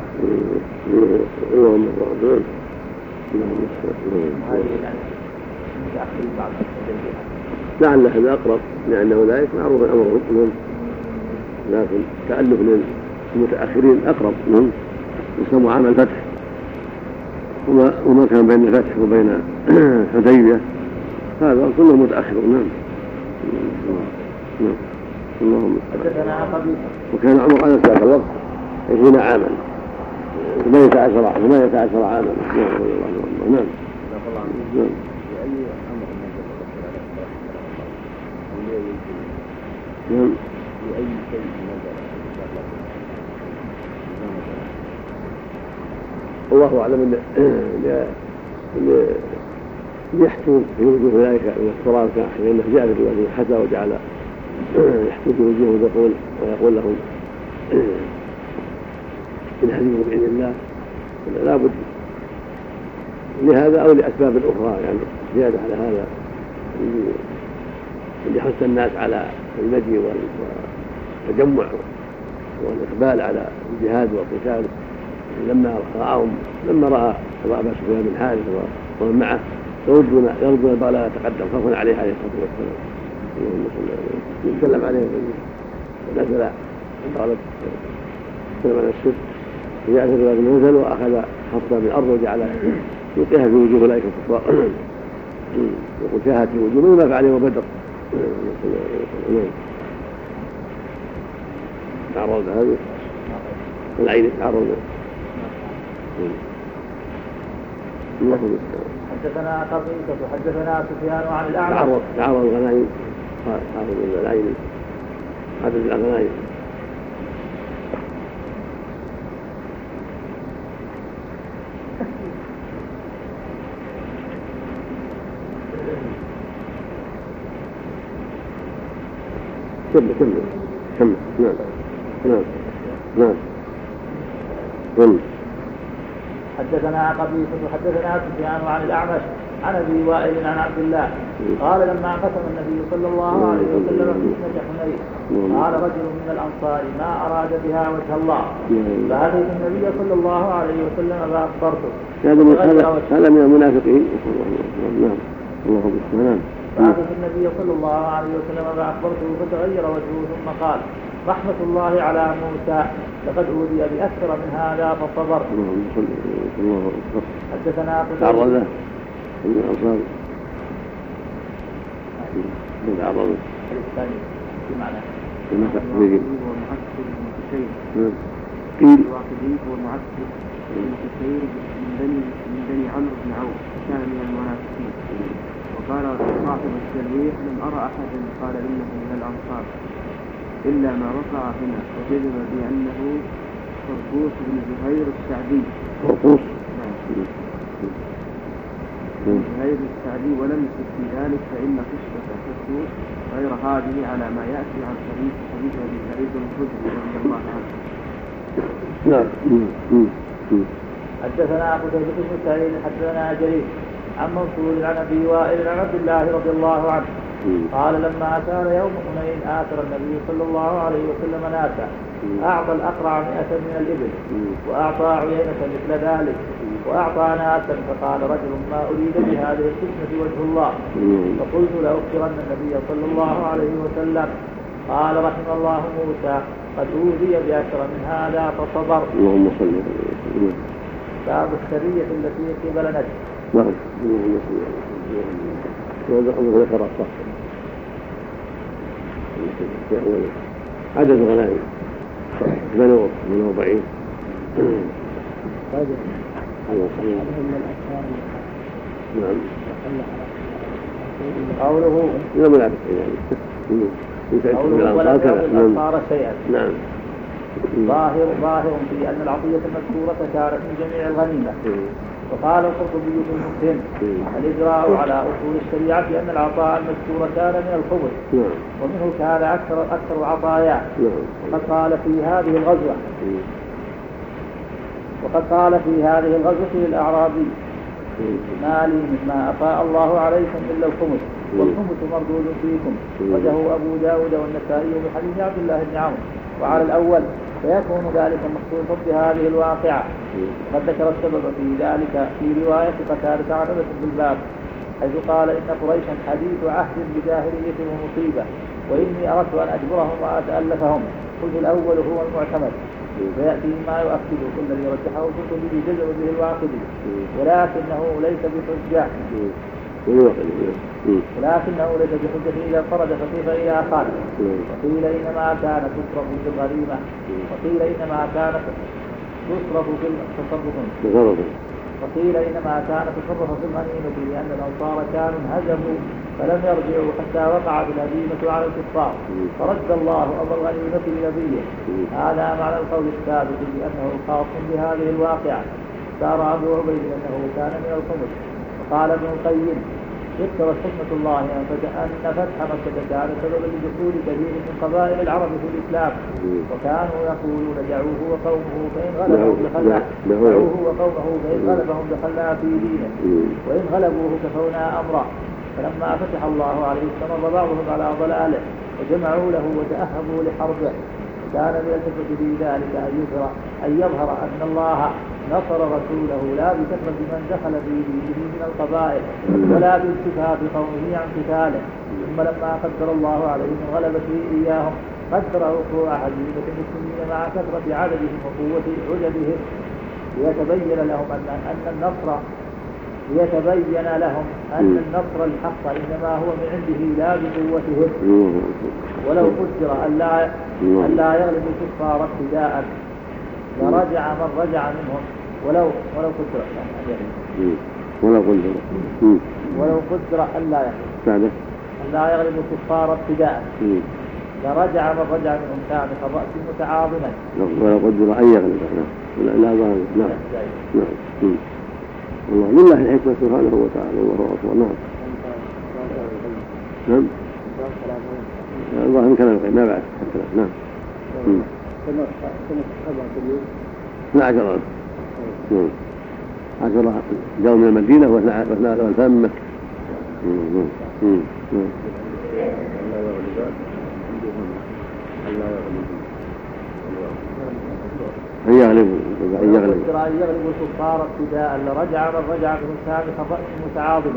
لعل هذا أقرب لأنه ذلك معروف أمرهم لكن تألف للمتأخرين أقرب منهم يسمى عام الفتح وما, وما كان بين الفتح وبين حديبية هذا كله متأخر. نعم. نعم. اللهم وكان عمر على ذاك الوقت عشرين عاما ثمانية عشر ثمانية عشر عاما. نعم. نعم. نعم. نعم. بأي شيء نزل الله أعلم أن يحتم في وجوه ذلك من التراب لأنه جاء في الرواية حتى وجعل يحتم في وجوههم ويقول ويقول لهم إن هزموا بإذن الله لا بد لهذا أو لأسباب أخرى يعني زيادة على هذا ليحث الناس على المجيء والتجمع والإقبال على الجهاد والقتال لما رأهم لما رأى أبا سفيان بن حارث ومن معه يردون يردون البغل يتقدم خوفا عليه عليه الصلاة والسلام. اللهم صل عليه وسلم عليه ونزل البغل سلم على السد وجاء في الرواية نزل وأخذ حصى بالأرض وجعل يلقيها في وجوه أولئك الكفار يقول شاهت في وجوههم ما فعل يوم بدر. تعرض هذه العين تعرض. حدثنا قبيصة حدثنا سفيان عن الأعمش تعرض تعرض الغنائم تعرض العين عدد الغنائم. كمل كمل كمل. نعم نعم نعم. كمل. حدثنا قبيصة وحدثنا سفيان عن الأعمش عن أبي وائل عن عبد الله قال لما قسم النبي صلى الله عليه وسلم قسمة حنين قال رجل من الأنصار ما أراد بها وجه الله فأتيت النبي صلى الله عليه وسلم فأخبرته هذا من المنافقين. نعم اللهم نعم. فأتيت النبي صلى الله عليه وسلم فأخبرته فتغير وجهه ثم قال رحمة الله على موسى لقد أوذي بأكثر من هذا فصبر. حدثنا تعرض له من الأنصار من تعرض الثاني في معنى قيل الواقدي هو معسكر المتسير من بني من بني عمرو بن عوف كان من المنافقين. وقال صاحب التلويح لم أرى أحدا قال إنه من الأنصار إلا ما وقع هنا وجزم بأنه فرقوس بن زهير السعدي. فرقوس بن زهير السعدي ولم يكن في ذلك فإن قصة فرقوس غير هذه على ما يأتي عن حديث حديث أبي سعيد الخدري رضي الله عنه. نعم. حدثنا قتيبة بن سعيد حدثنا جرير عن منصور عن أبي وائل عن عبد الله رضي الله عنه قال لما كان يوم حنين آثر النبي صلى الله عليه وسلم ناسا أعطى الأقرع مئة من الإبل وأعطى عيينة مثل ذلك وأعطى ناسا فقال رجل ما أريد بهذه القسمة وجه الله فقلت لأخبرن النبي صلى الله عليه وسلم قال رحم الله موسى قد أوذي بأكثر من هذا فصبر. اللهم صل على باب السرية التي قبل نجد. نعم اللهم صل على ذكر الصح في أوله عدد الغنائم ثمانية وأربعين. نعم قوله لا منافق يعني قوله ولا يعطي الأنصار شيئا. نعم ظاهر ظاهر في أن العطية المذكورة كانت من جميع الغنيمة. وقال القرطبي في المسلم الإجراء على أصول الشريعة أن العطاء المذكور كان من الخبز ومنه كان أكثر أكثر العطايا. وقد قال في هذه الغزوة وقد قال في هذه الغزوة للأعرابي ما لي مما أفاء الله عليكم إلا الخمس والخمس مردود فيكم. وجه أبو داود والنسائي بحديث عبد الله بن عمرو. وعلى الأول فيكون ذلك مخصوصا بهذه الواقعة. قد ذكر السبب في ذلك في رواية قتادة عن أنس في الباب حيث قال إن قريشا حديث عهد بجاهلية ومصيبة وإني أردت أن أجبرهم وأتألفهم. قلت الأول هو المعتمد ويأتي ما يؤكد كل الذي رجحه القرطبي جزم به الواقدي ولكنه ليس بحجة ولكنه ليس بحجة إذا فرد فكيف إذا خالف. وقيل إنما كان تصرف في الغريمة وقيل إنما كانت تصرف في التصرف وقيل إنما كان تصرف في الغنيمة لأن الأنصار كانوا انهزموا فلم يرجعوا حتى وقعت الهزيمة على الكفار فرد الله أمر الغنيمة لنبيه. هذا معنى القول الثابت بأنه خاص بهذه الواقعة. اختار أبو عبيد أنه كان من الخمس. وقال ابن القيم ذكرت حكمة الله أن فتح مكة كان سببا لدخول كثير من قبائل العرب في الإسلام وكانوا يقولون دعوه وقومه فإن غلبهم دخلنا دعوه وقومه فإن غلبهم دخلنا في دينه وإن غلبوه كفونا أمرا. فلما فتح الله عليه استمر بعضهم على ضلاله وجمعوا له وتأهبوا لحربه. كان من الحكمة في ذلك أن يظهر أن يظهر أن الله نصر رسوله لا بكثرة من دخل في دينه من القبائل ولا بانتفاع قومه عن قتاله. ثم لما قدر الله عليهم غلبته إياهم قدر وقوع هزيمة المسلمين مع كثرة عددهم وقوة عددهم ليتبين لهم أن أن النصر ليتبين لهم أن النصر الحق إنما هو من عنده لا بقوتهم. ولو قدر أن لا أن لا يغلب الكفار ابتداء لرجع من رجع منهم ولو ولو قدر يعني ولو قدر ولو قدر أن لا يغلب أن لا يغلب الكفار ابتداء لرجع من رجع منهم كان كالرأس متعاظما. ولو قدر أن يغلب لا لا ظاهر. نعم نعم والله لله الحكمة سبحانه وتعالى. الله أكبر. نعم نعم الظاهر كلام ما بعد حتى نعم. اثنا عشر رجل. نعم. عشرة جاءوا من المدينة واثنان والفان من مكة. أن يغلبوا أن يغلبوا أن يغلبوا الكفار ابتداء لرجع من رجع بن سابق الرأس متعاظما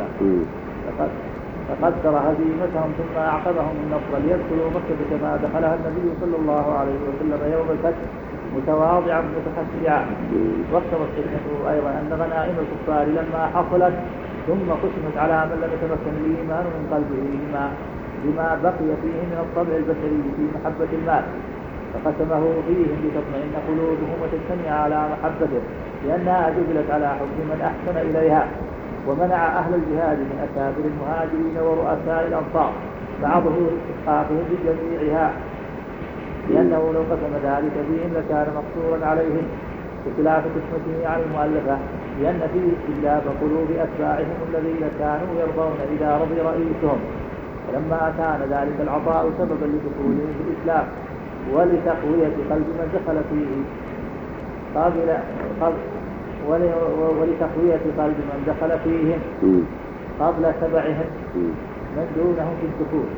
فقدر هزيمتهم ثم أعقبهم النصر ليدخلوا مكة كما دخلها النبي صلى الله عليه وسلم يوم الفتح متواضعا متخشعا. واقتضت حكمته أيضا أن غنائم الكفار لما حصلت ثم قسمت على من لم يتمكن الإيمان من قلبه لما, لما بقي فيه من الطبع البشري في محبة المال فقسمه فيهم لتطمئن قلوبهم وتجتمع على محبته لأنها جبلت على حب من أحسن إليها. ومنع أهل الجهاد من أكابر المهاجرين ورؤساء الأنصار مع ظهور استحقاقهم بجميعها لأنه لو قسم ذلك فيهم لكان مقصورا عليهم بخلاف قسمته عن المؤلفة لأن فيه استجلاب قلوب أتباعهم الذين كانوا يرضون إذا رضي رئيسهم. ولما كان ذلك العطاء سببا لدخولهم في الإسلام ولتقوية قلب من دخل فيه قابل قبل ولتقوية قلب من دخل فيهم قبل تبعهم من دونهم في الدخول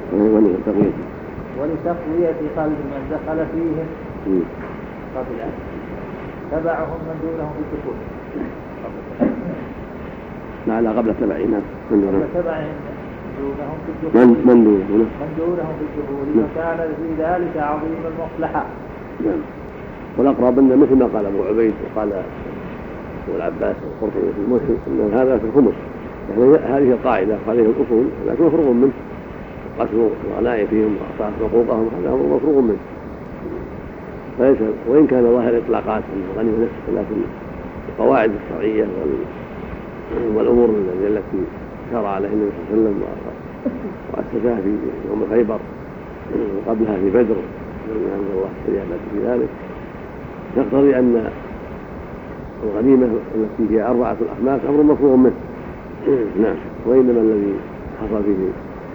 ولتقوية قلب من دخل فيهم قبل تبعهم من دونهم في الدخول لا قبل تبعهم قبل تبعهم دونهم في الدخول من دونهم من دونهم في الدخول فكان في ذلك عظيم المصلحة. نعم. والأقرب أن مثل ما قال أبو عبيد وقال والعباس والقرطبي في المسلم أن هذا في الخمس يعني هذه القاعدة هذه الأصول لكن مفروغ منه قسم الغنائم فيهم وأعطاء حقوقهم هذا هو مفروغ منه فليس وإن كان ظاهر إطلاقات من الغنيمة نفسه لكن القواعد الشرعية والأمور التي شرع عليه النبي صلى الله عليه وسلم وأسسها في يوم خيبر وقبلها في بدر لما أنزل الله استجابة في ذلك يقتضي أن الغنيمة التي هي أربعة الأخماس أمر مفروغ منه. نعم. وإنما الذي حصل فيه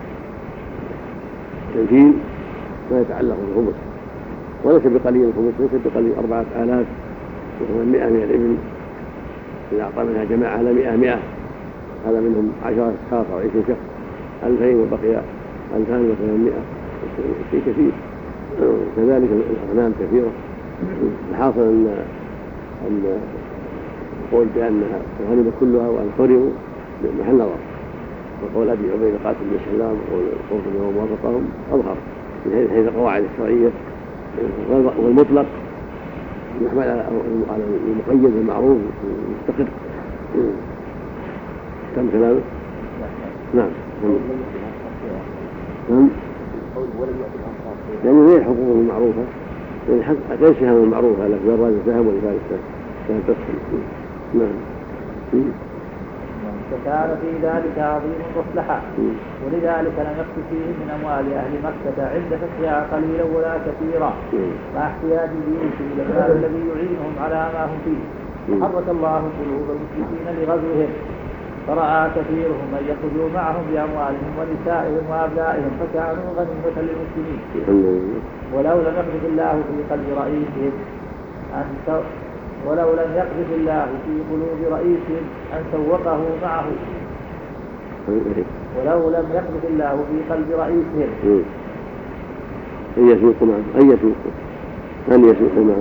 تمكين ما يتعلق بالخمس وليس بقليل الخمس ليس بقليل أربعة آلاف وثمانمائة من الإبل إذا أعطى منها جماعة على مئة مئة هذا منهم عشرة أشخاص أو عشرين شخص ألفين وبقي ألفان وثمانمائة شيء كثير. كذلك الأغنام كثيرة. الحاصل أن أن قول بأنها الغنيمة كلها وأن حرموا محل نظر وقول أبي عبيد قاسم بن سلام والقرطبي وموافقهم أظهر من حيث القواعد الشرعية والمطلق يحمل على المقيد المعروف المستقر. كم كلامه؟ نعم. نعم. يعني غير حقوقهم المعروفة غير سهم المعروفة لك جراد السهم ولفارس السهم تسهم. نعم. فكان في ذلك عظيم المصلحة ولذلك لم يقص فيه من أموال أهل مكة عند فتحها قليلا ولا كثيرا مع احتياج الجيوش إلى المال الذي يعينهم على ما هم فيه. حرك الله قلوب المشركين لغزوهم فرأى كثيرهم أن يخرجوا معهم بأموالهم ونسائهم وأبنائهم فكانوا غنيمة للمسلمين. ولو لم يقذف الله في قلب رئيسهم أن ولو لم يقذف الله في قلوب رئيسهم أن سوقه معه ولو لم يقذف الله في قلب رئيسهم أن يسوق معه أن يسوق أن يسوق معه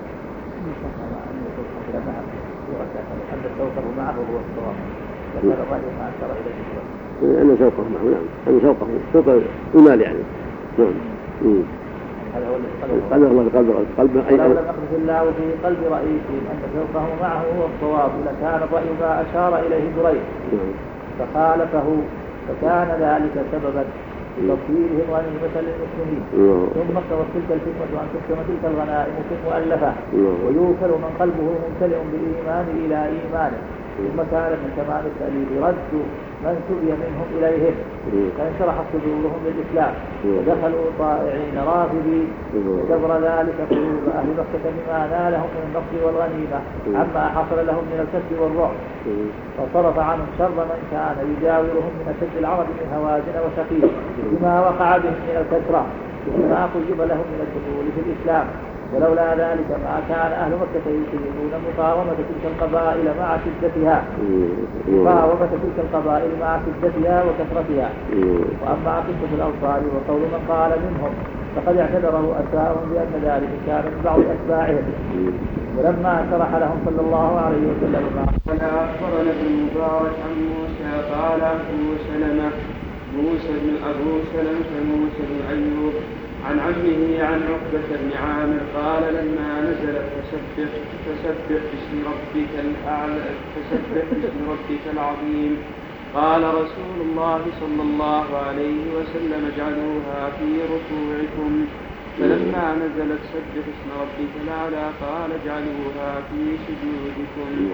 أن سوقه معه هو الصواب وكان الرأي ما أشار إليه أن سوقه معه. نعم. أن سوقه سوق المال يعني. نعم. هذا هو قدر الله بقلب قلبه أي ولو لم يقذف الله في قلب رئيسهم أن سوقه معه هو الصواب لكان الرأي ما أشار إليه دريد فخالفه فكان ذلك سببا لتطهيرهم غنيمة للمسلمين. ثم اقتضت تلك الفتنة أن تقسم تلك الغنائم مؤلفة ويوكل من قلبه ممتلئ بالإيمان إلى إيمانه ثم كان من كمال التأليف رد من سبي منهم إليهم فانشرح صدورهم للإسلام ودخلوا طائعين رافضين وجبر ذلك قلوب أهل مكة بما نالهم من النصر والغنيمة عما حصل لهم من الكسب والرعب وصرف عنهم شر من كان يجاورهم من أشد العرب من هوازن وثقيل بما وقع بهم من الكسرى وما قجب لهم من الدخول في الإسلام ولولا ذلك ما كان أهل مكة يطيقون مقاومة تلك القبائل مع شدتها مقاومة تلك القبائل مع شدتها وكثرتها. وأما قصة الأنصار وقول من قال منهم فقد اعتذره أتباعهم بأن ذلك كان من بعض أتباعهم ولما شرح لهم صلى الله عليه وسلم قال أخبرنا ابن المبارك عن موسى قال أبو سلمة موسى بن أبو سلمة موسى بن أيوب عن عمه عن عقبة بن عامر قال لما نزلت فسبح فسبح باسم ربك الأعلى فسبح باسم ربك العظيم قال رسول الله صلى الله عليه وسلم اجعلوها في ركوعكم فلما نزلت سبح اسم ربك الأعلى قال اجعلوها في سجودكم.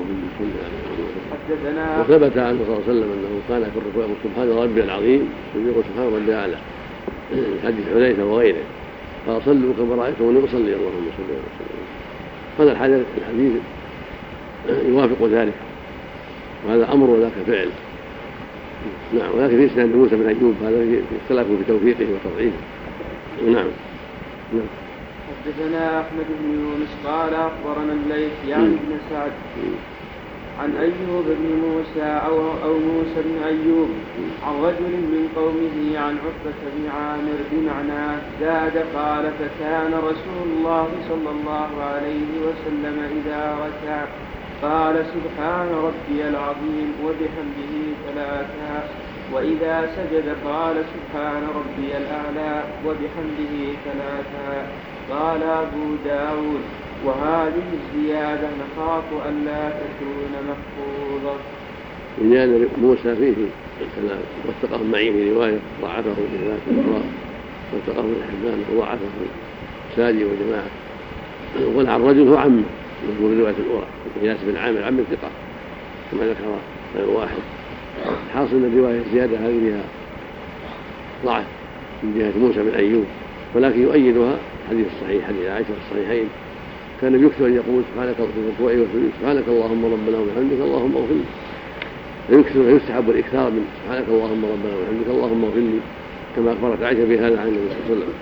حدثنا وثبت عنه صلى الله عليه وسلم أنه قال في الركوع سبحان ربي العظيم ويقول سبحان ربي الأعلى حديث حذيفة وغيره قال صلوا كما رأيتموني أصلي اللهم صل وسلم. هذا الحديث الحديث يوافق ذلك وهذا أمر وذاك فعل. نعم ولكن في إسناد موسى بن أيوب هذا اختلفوا بتوفيقه وتضعيفه. نعم. نعم. حدثنا أحمد بن يونس قال أخبرنا الليث يعني بن سعد عن أيوب بن موسى أو, أو موسى بن أيوب عن رجل من قومه عن عقبة بن عامر بمعنى زاد قال فكان رسول الله صلى الله عليه وسلم إذا ركع قال سبحان ربي العظيم وبحمده ثلاثا وإذا سجد قال سبحان ربي الأعلى وبحمده ثلاثا. قال أبو داود وهذه الزيادة نخاف أن لا تكون محفوظة. زيادة موسى فيه الكلام واتقاه معي في رواية ضعفه في رواية الأخرى واتقاه ابن حبان وضعفه ساجي وجماعة. وقال عن الرجل هو عمه في الرواية الأولى إياس بن عامر عم الثقة كما ذكر غير واحد. حاصل ان الرواية الزيادة هذه فيها ضعف من جهة موسى بن أيوب ولكن يؤيدها حديث الصحيح حديث عائشة في الصحيحين كان يكثر أن يقول سبحانك سبحانك اللهم ربنا وبحمدك اللهم اغفر لي فيكثر ويستحب الإكثار من سبحانك اللهم ربنا وبحمدك اللهم اغفر لي كما أخبرت عائشة بهذا عن النبي صلى الله عليه وسلم.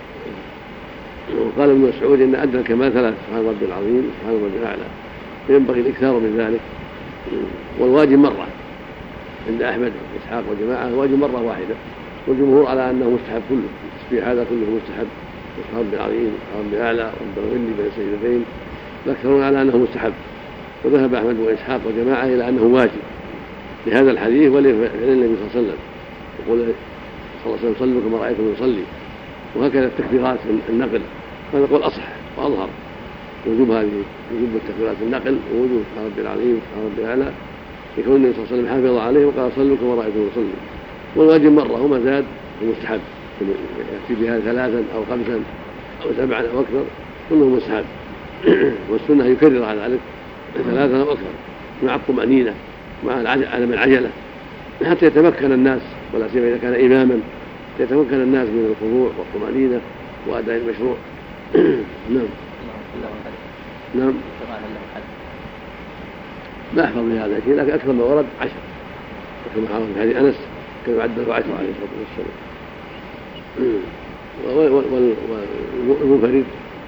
وقال ابن مسعود إن أدنى الكمال ثلاث سبحان ربي العظيم سبحان ربي الأعلى فينبغي الإكثار من ذلك والواجب مرة عند أحمد وإسحاق وجماعة الواجب مرة واحدة والجمهور على أنه مستحب كله التسبيح هذا كله مستحب سبحان ربي العظيم سبحان ربي الأعلى ربنا اغفر لي بين السجدتين الأكثرون على أنه مستحب وذهب أحمد وإسحاق وجماعة إلى أنه واجب لهذا الحديث ولفعل النبي صلى الله عليه وسلم يقول صلى الله عليه وسلم صلوا كما رأيتم يصلي وهكذا التكبيرات النقل هذا قول أصح وأظهر وجوب هذه وجوب التكبيرات النقل ووجوب سبحان ربي العظيم سبحان ربي الأعلى يكون النبي صلى الله عليه وسلم حافظ عليه وقال صلوا كما رأيتم يصلي والواجب مرة وما زاد المستحب يأتي بها ثلاثا أو خمسا أو سبعا أو أكثر كله مستحب والسنة يكرر على ذلك ثلاثا أو أكثر مع الطمأنينة مع عدم العجلة حتى يتمكن الناس ولا سيما إذا كان إماما يتمكن الناس من الخضوع والطمأنينة وأداء المشروع. نعم. نعم. لا أحفظ بهذا شيء لكن أكثر ما ورد عشر كما حافظ في حديث أنس كما عده عشر عليه الصلاة والسلام. والمنفرد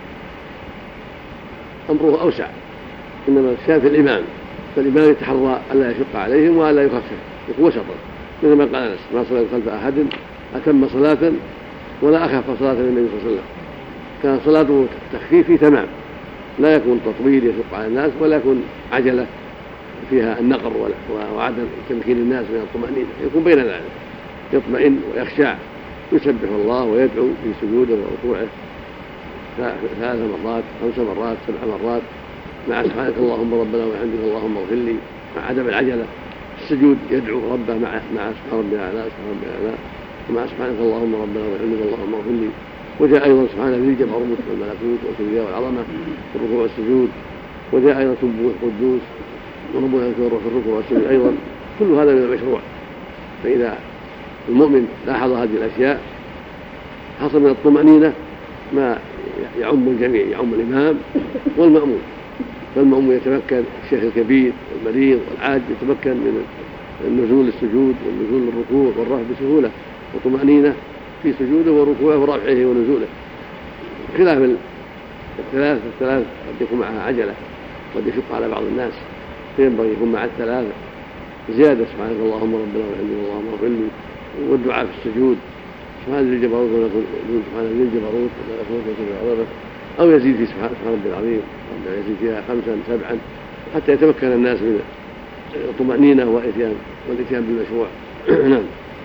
أمره أوسع إنما الشاف الإمام فالإمام يتحرى ألا يشق عليهم وألا يخفف يكون وسطا مثل ما قال أنس ما صلى خلف أحد أتم صلاة ولا أخف صلاة النبي صلى الله عليه وسلم كان صلاته تخفيف تمام لا يكون تطويل يشق على الناس ولا يكون عجلة فيها النقر وعدم تمكين الناس من الطمأنينة يكون بين ذلك يطمئن ويخشع يسبح الله ويدعو في سجوده وركوعه ثلاث مرات خمس مرات سبع مرات مع سبحانك اللهم ربنا وبحمدك اللهم اغفر لي مع عدم العجلة السجود يدعو ربه مع مع سبحان ربي الأعلى سبحان ربي الأعلى ومع سبحانك اللهم ربنا وبحمدك اللهم اغفر لي وجاء أيضا سبحان ذي الجبروت والملكوت والكبرياء والعظمة والركوع والسجود وجاء أيضا سبوح قدوس وربنا يذكره في الركوع والسجود أيضا، كل هذا من المشروع. فإذا المؤمن لاحظ هذه الأشياء حصل من الطمأنينة ما يعم الجميع، يعم الإمام والمأمون. فالمأمون يتمكن، الشيخ الكبير والمريض والعاجز يتمكن من النزول للسجود والنزول للركوع والرفع بسهولة وطمأنينة في سجوده وركوعه ورفعه ونزوله، خلاف الثلاث الثلاث قد يكون معها عجلة قد يشق على بعض الناس، فينبغي يكون مع الثلاثة زيادة سبحانك اللهم ربنا وبحمدك اللهم اغفر لي، والدعاء في السجود سبحان ذي الجبروت سبحان ذي الجبروت أو يزيد في سبحان ربي العظيم، يزيد فيها خمسا سبعا حتى يتمكن الناس من الطمأنينة والإتيان والإتيان بالمشروع. نعم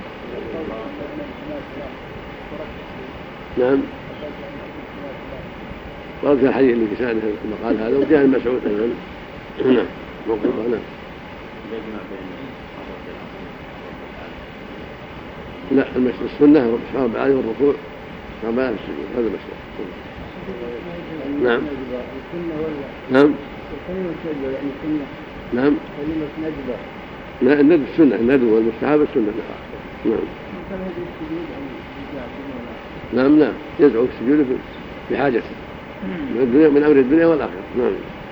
نعم وقال في الحديث اللي في سنده كما قال هذا، وجاء المسعود أيضا. نعم موقوفة. نعم لا المشروع السنة سبحان الله عليه والركوع سبحان الله في السجود، هذا المشروع. نعم نعم نعم لا الندب السنة، الندب والمستحب السنة. نعم نعم نعم يدعو في السجود بحاجته من أمر الدنيا والآخرة. نعم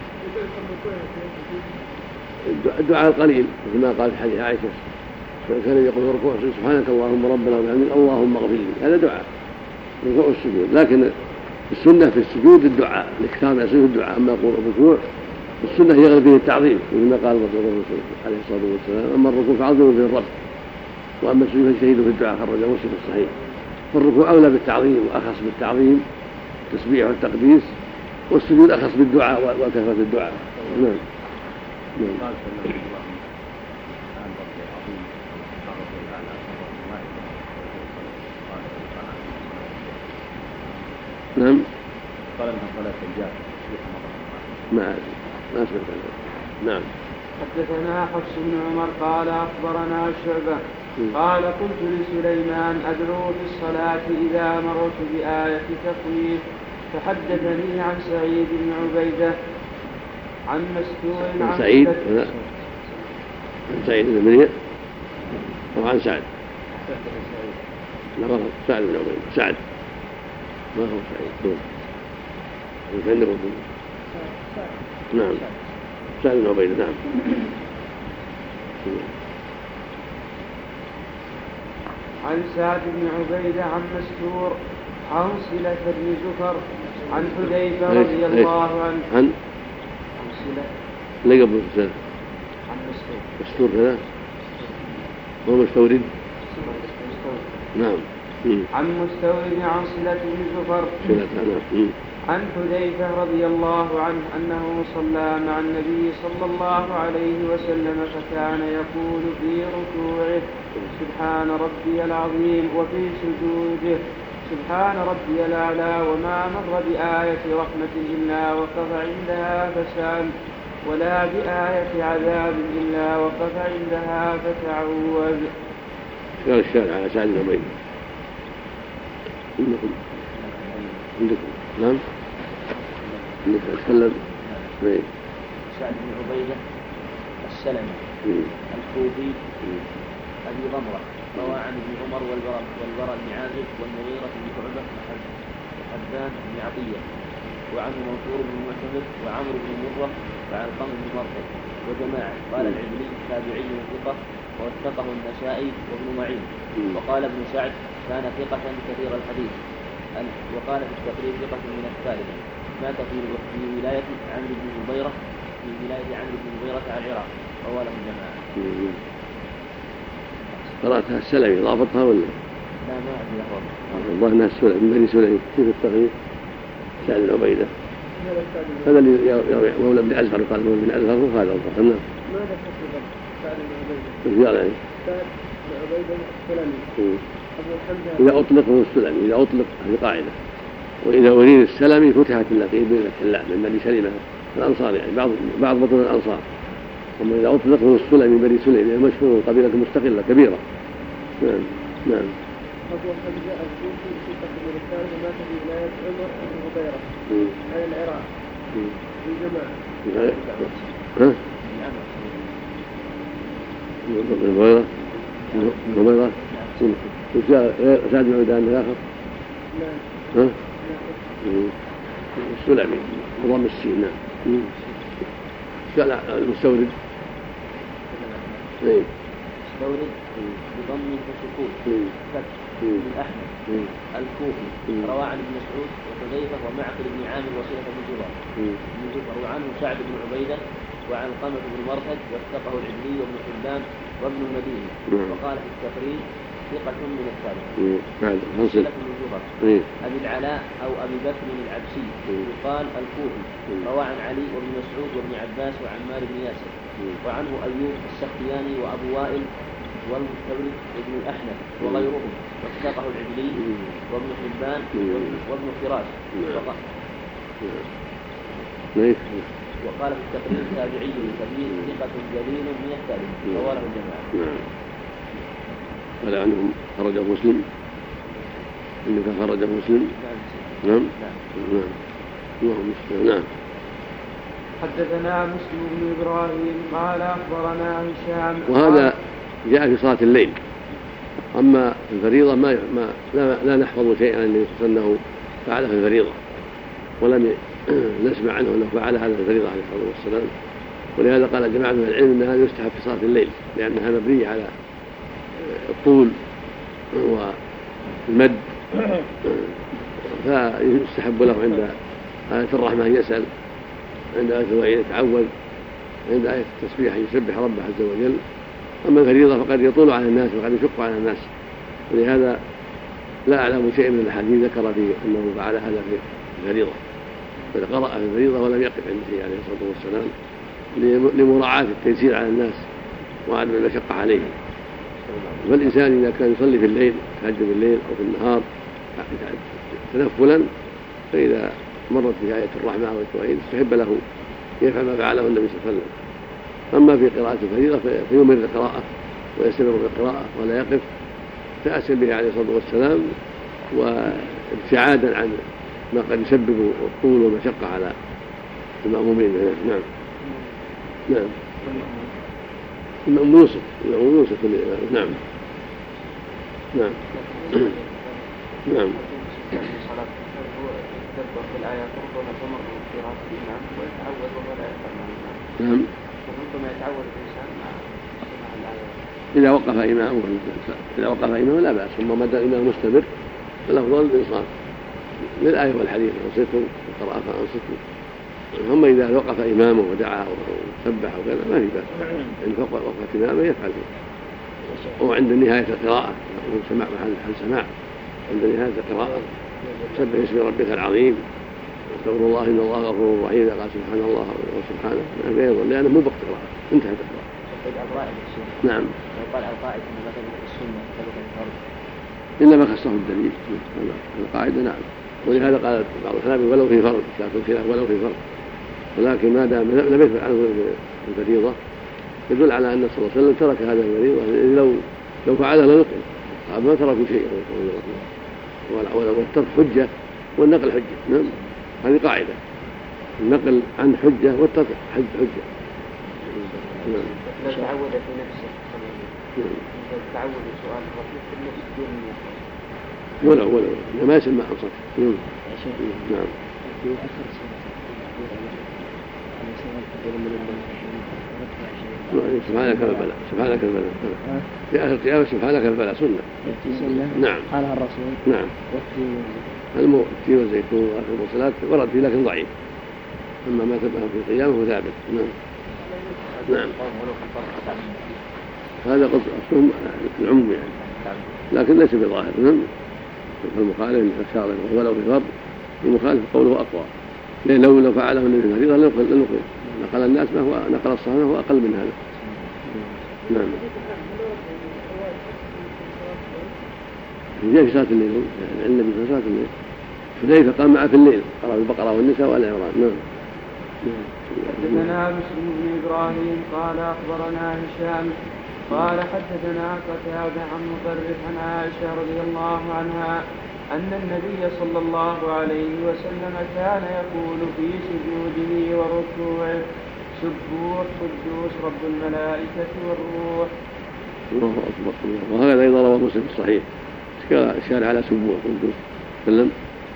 الدعاء القليل مثل ما قال في حديث عائشة كان يقول ركوع سبحانك اللهم ربنا وبحمدك اللهم اغفر لي، هذا دعاء ركوع السجود. لكن السنة في السجود الدعاء، الاكثار من السجود الدعاء. أما يقول الركوع السنة يغلب فيه التعظيم مثل ما قال الرسول عليه الصلاة والسلام، أما الركوع فعظموا فيه الرب، وأما السجود فاجتهدوا في الدعاء، خرج مسلم في الصحيح. فالركوع أولى بالتعظيم وأخص بالتعظيم التسبيح والتقديس، والسجود أخص بالدعاء وكثرة الدعاء. نعم نعم قال انها صلاه الجار ما ما سمعت. نعم حدثنا حفص بن عمر قال اخبرنا شعبة قال قلت لسليمان ادعو في الصلاه اذا مررت بايه تخويف، فحدثني عن سعيد بن عبيده عن مستور عن سعيد لا عن سعيد بن منيع او عن سعد لا غلط سعد بن عبيده سعد ما هو سعيد عندكم. نعم سعد بن عبيده. نعم عن سعد بن عبيده عن مستور عن صلة بن زفر عن حذيفة رضي الله عنه عن صلة لقب السنة عن مستور مستور كذا هو مستورد. نعم عن مستورد عن صلة بن زفر نعم عن حذيفة رضي الله عنه أنه صلى مع النبي صلى الله عليه وسلم فكان يقول في ركوعه سبحان ربي العظيم، وفي سجوده سبحان ربي الأعلى، وما مر بآية رحمة إلا وقف عندها فسأل، ولا بآية عذاب إلا وقف عندها فتعوذ. قال الشارع على سعد بن عبيده عندكم عندكم نعم عندك أتكلم سعد بن عبيدة السلمي الكوفي أبي ضمرة روى عن ابن عمر والبراء والبراء بن عازب والمغيرة بن شعبة وحبان بن عطية وعنه منصور بن معتمد وعمرو بن مرة وعلقمة بن مرقد وجماعة. قال العجلي تابعي ثقة ووثقه النسائي وابن معين. وقال ابن سعد كان ثقة كثير الحديث، وقال في التقريب ثقة من الثالثة، مات في ولاية عمرو بن زبيرة في ولاية عمرو بن زبيرة على العراق، رواه له الجماعة. قرأتها السلمي ضابطها ولا؟ لا ما عندي أخبار. والله أنها السلمي من بني سلمي كيف التغيير؟ سعد بن عبيدة هذا اللي يروي مولى بن أزهر قال مولى بن أزهر وهذا الظاهر. نعم ماذا تقصد سعد بن عبيدة؟ الزيارة يعني سعد بن عبيدة السلمي أبو حمزة. إذا أطلق هو السلمي، إذا أطلق هذه قاعدة، وإذا أريد السلمي فتحت اللقيب بفتح اللام من بني سلمة الأنصار، يعني بعض بعض بطن الأنصار. أما إذا أطلق هو السلمي من بني سلمي المشهور قبيلة مستقلة كبيرة. نعم نعم. أبو حمزة الكوفي في تقدير الثالث مات في ولاية عمر بن غبيرة على العراق في جماعة. ها؟ هريرة هريرة سعد بن عبادة الآخر ها السلمي وضم السين نعم قال المستورد مستورد بضم وسكون فتح بن أحمد الكوفي روى عن ابن مسعود وحذيفة ومعقل بن عامر وصيغة بن جبر بن جبر وعنه سعد بن عبيدة وعن قمة بن مرثد واتقه العبلي وابن حبان وابن المديني وقال في التقريب ثقة من الثالث صلة بن جبر أبي العلاء أو أبي بكر العبسي يقال الكوفي روى عن علي وابن مسعود وابن عباس وعمار بن ياسر وعنه أيوب السختياني وأبو وائل والمستورد ابن الأحنف وغيرهم واتقه العبلي وابن حبان وابن فراس وقال في التقريب تابعي كبير ثقة جليل من التابعين رواه الجماعة. قال عنهم خرجه مسلم إنك خرجه مسلم نعم نعم نعم نعم. حدثنا مسلم بن إبراهيم قال أخبرنا هشام وهذا جاء في صلاة الليل. أما الفريضة ما, ما لا, لا نحفظ شيئا أنه فعله في الفريضة ولم نسمع عنه أنه فعل هذا الفريضة عليه الصلاة والسلام. ولهذا قال جماعة من العلم أن هذا يستحب في صلاة الليل لأنها مبنية على الطول والمد فيستحب له عند آية الرحمة أن يسأل عند آية الوعيد يتعوذ عند آية التسبيح يسبح ربه عز وجل. أما الفريضة فقد يطول على الناس وقد يشق على الناس ولهذا لا أعلم شيء من الحديث ذكر في أنه فعل هذا في الفريضة بل قرأ في الفريضة ولم يقف عند عليه الصلاة والسلام لمراعاة التيسير على الناس وعدم المشقة عليهم. فالإنسان إذا كان يصلي في الليل يتهجد في الليل أو في النهار تنفلا فإذا مرت في آية الرحمة أو التوحيد استحب له يفعل ما فعله النبي صلى الله عليه وسلم. أما في قراءة الفريضة فيمر القراءة ويستمر بالقراءة ولا يقف تأسى به عليه الصلاة والسلام وابتعادا عن ما قد يسبب الطول والمشقة على المأمومين. نعم نعم المأموم يوسف المأموم يوسف نعم نعم نعم نعم إذا وقف إمامه إذا وقف إمامه لا بأس ثم مدى الإمام مستمر فالأفضل الإنصاف للآية والحديث أنصتوا وقرأ فأنصتوا. هم إذا وقف إمامه ودعا وسبح وكذا ما في بأس عند وقفة إمامه يفعل وعند نهاية القراءة سماع محل سماع عند نهاية القراءة سبح اسم ربك العظيم استغفر الله إن الله غفور رحيم قال سبحان الله وسبحانه ما يظن لأنه مو وقت قراءة انتهت القراءة. نعم قال القائد أن مثلا السنة ثبت الفرض إنما خصه الدليل القاعدة نعم. ولهذا قال بعض الحنابلة ولو في فرض شاف الخلاف ولو في فرض ولكن ما دام لم يثبت عنه الفريضة يدل على أن صلى الله عليه وسلم ترك هذا الفريضة لو لو فعله لنقل ما تركوا شيئا والترك حجة والنقل حجة. نعم هذه قاعدة النقل عن حجة والترك حجة. نعم لا تعود في نفسه تعود سؤال خفيف في النفس دون ولو ولو ما يسمى أنصت. نعم سبحانك البلاء سبحانك البلاء في آخر القيامة سبحانك البلاء سنة. نعم قالها الرسول. نعم المؤتي والزيتون وآخر المرسلات ورد فيه لكن ضعيف. أما ما تبقى في القيامة هو ثابت. نعم نعم هذا قصدهم العموم يعني لكن ليس بظاهر. نعم فالمخالف الشارع ولو في فرض المخالف قوله أقوى لأن لو لو فعله النبي في الفريضة لنقل نقل الناس ما هو نقل الصحابة هو أقل من هذا. نعم جاء في صلاة الليل يعني النبي في صلاة الليل حذيفة قام معه في الليل قرأ البقرة والنساء وآل عمران. نعم حدثنا مسلم بن إبراهيم قال أخبرنا هشام قال حدثنا قتادة عن مطرف عن عائشة رضي الله عنها أن النبي صلى الله عليه وسلم كان يقول في سجوده وركوعه سبوح قدوس رب الملائكة والروح. الله أكبر. وهذا أيضا رواه مسلم في الصحيح الشارع على سبوح قدوس سلم.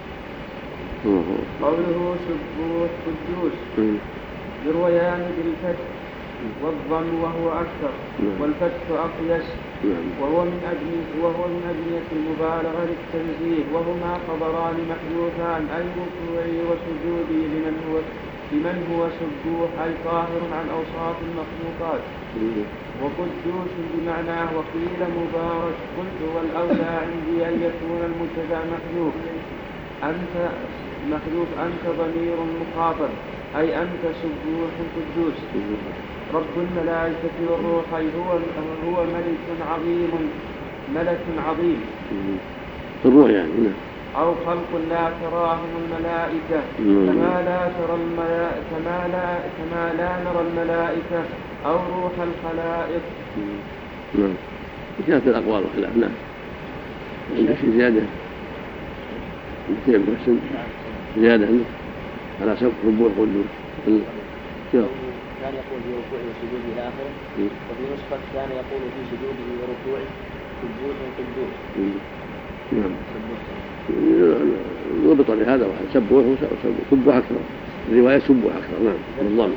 قوله سبوح قدوس يرويان بالفتح والضم وهو أكثر والفتح أقيس وهو من أجل وهو من أجلية المبالغة للتنزيه وهما خبران محذوفان أي ركوعي وسجودي لمن هو لمن هو سبوح أي طاهر عن أوصاف المخلوقات وقدوس بمعناه وقيل مبارك. قلت والأولى عندي أن يكون المبتدأ محذوف أنت محذوف أنت ضمير مخاطب أي أنت سبوح قدوس رب الملائكة والروح أي هو هو ملك عظيم ملك عظيم الروح يعني أو خلق لا تراهم الملائكة كما لا ترى الملائكة كما لا كما لا نرى الملائكة أو روح الخلائق. نعم. جاءت الأقوال والخلاف. نعم. عندك شيء زيادة؟ محسن زيادة على سبب سبوح قدوس. كان يقول في ركوعه وسجوده إلى آخره وفي نسخة كان يقول في سجوده وركوعه سبوح قدوس. نعم. ضبط لهذا واحد سبوح سبوح أكثر الرواية سبوح أكثر. نعم. بالضبط.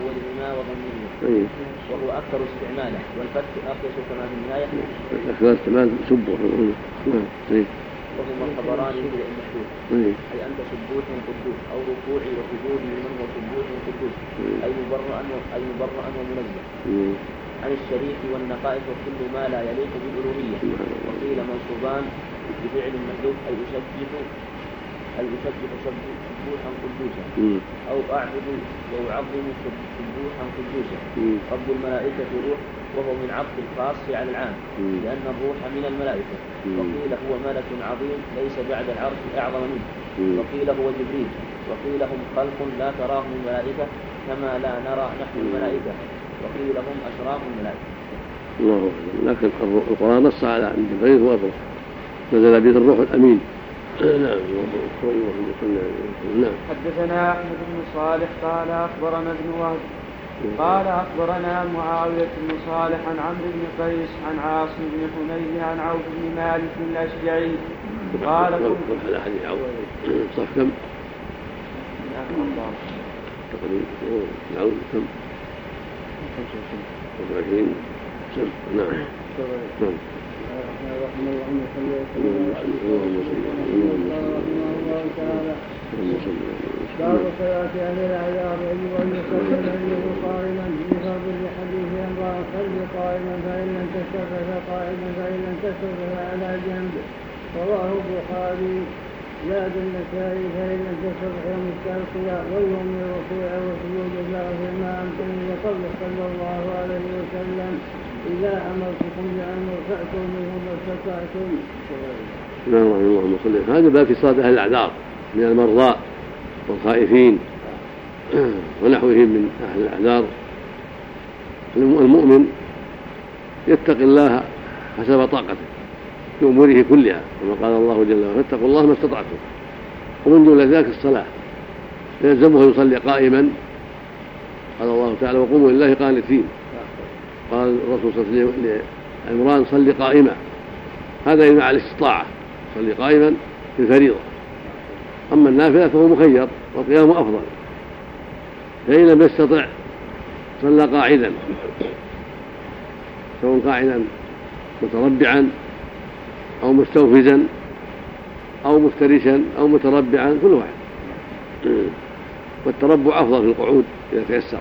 وهو أكثر استعماله والفتح أقيس كما في النهاية. أكثر استعمال سبوح. نعم. وهما خبران بدء المحدود أي أنت سبوح قدوس أو ركوعي وسجودي لمن هو سبوح قدوس أي مبرأ أي مبرأ ومنزه عن الشريك والنقائص وكل ما لا يليق بالألوهية. وقيل منصوبان بفعل محذوف أي أسبح أي أسبح سبوحا قدوسا أو أعبد وأعظم سبوحا قدوسا. رب الملائكة روح وهو من عطف الخاص على العام لأن الروح من الملائكة. وقيل هو ملك عظيم ليس بعد العرش أعظم منه. وقيل هو جبريل. وقيل هم خلق لا تراهم الملائكة كما لا نرى نحن الملائكة. وقيل هم أشراف الملائكة. الله. لكن القرآن نص على أن جبريل هو الروح نزل به الروح الأمين. نعم. حدثنا أحمد بن صالح قال أخبرنا ابن وهب قال أخبرنا معاوية بن صالح عن عمرو بن قيس عن عاصم بن حميد عن عوف بن مالك الأشجعي قال كنت على حديث عوف صح كم؟ عوف كم؟ وعشرين سنة. نعم. نعم. باب صلاة أهل الأعذار يجب أن يصلي الليل قائما بفضل حديث أنباء صلي قائما فإن لم تستطع فقائما فإن لم تستطع فعلى جنب. رواه البخاري. زاد النسائي فإن لم تستطع فمستلقيا ويوم الركوع والسجود فاغفر ما أمكن لقول صلى الله عليه وسلم إذا أمرتكم بأمر فأتوا منه ما استطعتم. اللهم صل. هذا باب في صلاة أهل الأعذار من المرضى والخائفين ونحوهم من أهل الأعذار. المؤمن يتقي الله حسب طاقته في أموره كلها كما قال الله جل وعلا فاتقوا الله ما استطعتم. ومن دون ذلك الصلاة يلزمه يصلي قائما. قال الله تعالى وقوموا لله قانتين. قال الرسول صلى الله عليه وسلم لعمران صلي قائما. هذا إذا على الاستطاعة صلي قائما في الفريضة. أما النافلة فهو مخير والقيام أفضل. فإن لم يستطع صلى قاعدا سواء قاعدا متربعا أو مستوفزا أو مفترشا أو متربعا كل واحد. والتربع أفضل في القعود إذا تيسر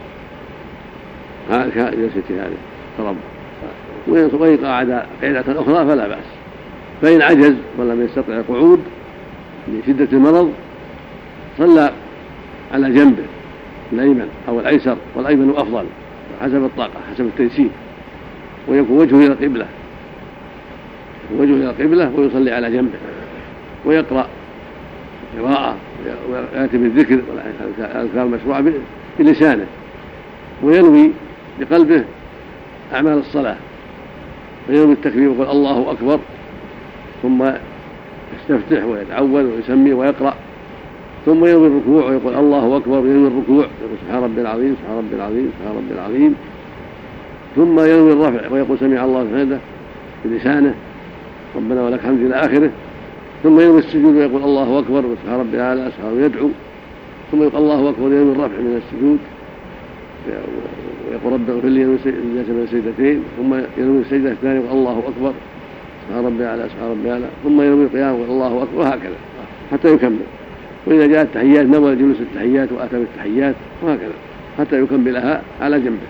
كجلسة هذه تربع. وإن قعد قيلة أخرى فلا بأس. فإن عجز ولم يستطع القعود لشدة المرض صلى على جنبه الأيمن أو الأيسر والأيمن أفضل حسب الطاقة حسب التيسير. ويكون وجهه إلى القبلة وجهه إلى القبلة ويصلي على جنبه ويقرأ قراءة ويأتي بالذكر والأذكار المشروعة بلسانه وينوي بقلبه أعمال الصلاة فينوي التكبير ويقول الله أكبر ثم يستفتح ويتعوذ ويسمي ويقرأ ثم ينوي الركوع ويقول الله أكبر، ينوي الركوع يقول سبحان ربي العظيم سبحان ربي العظيم سبحان ربي العظيم، ثم ينوي الرفع ويقول سمع الله لمن حمده بلسانه ربنا ولك الحمد إلى آخره، ثم ينوي السجود ويقول الله أكبر سبحان ربي الأعلى سبحان يدعو، ثم يقول الله أكبر ينوي الرفع من السجود ويقول رب اغفر لي من السجدتين، ثم ينوي السجدة الثانية يقول الله أكبر سبحان ربي الأعلى سبحان ربي الأعلى، ثم ينوي القيام ويقول الله أكبر، وهكذا حتى يكمل. وإذا جاءت التحيات نوى جلوس التحيات وأتى بالتحيات، وهكذا حتى يكملها على جنبه.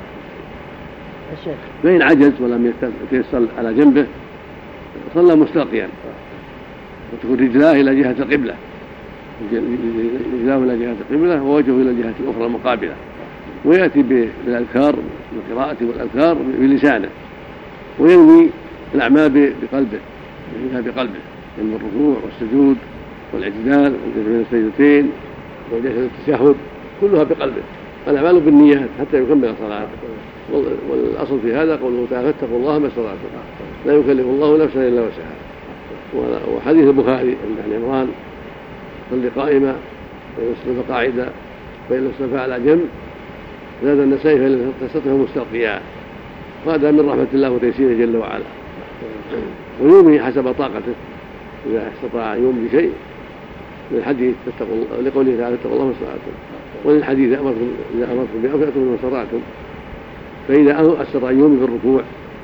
فإن عجز ولم يتيسر على جنبه صلى مستلقيا، وتكون رجلاه إلى جهة القبلة، رجلاه إلى جهة القبلة ووجهه إلى الجهة الأخرى المقابلة، ويأتي بالأذكار بالقراءة والأذكار بلسانه، وينوي الأعمال بقلبه ينويها بقلبه من الركوع والسجود والاعتدال والجلوس بين السجدتين وجلسة التشهد كلها بقلبه، الأعمال بالنيات حتى يكمل صلاته. والأصل في هذا قوله تعالى فاتقوا الله ما استطعتم لا يكلف الله نفسا إلا وسعها. وحديث البخاري عن عمران صلي قائمة فإن استلف قاعدة فإن استلف على جنب، زاد النسائي فإن تستطيع مستلقيا، وهذا من رحمة الله وتيسيره جل وعلا. ويومي حسب طاقته إذا استطاع يوم بشيء، للحديث لقوله تعالى اتقوا الله ما استطعتم، وللحديث أمركم إذا أمرتم بأنفسكم ما استطعتم. فإذا استطاع يومي بالركوع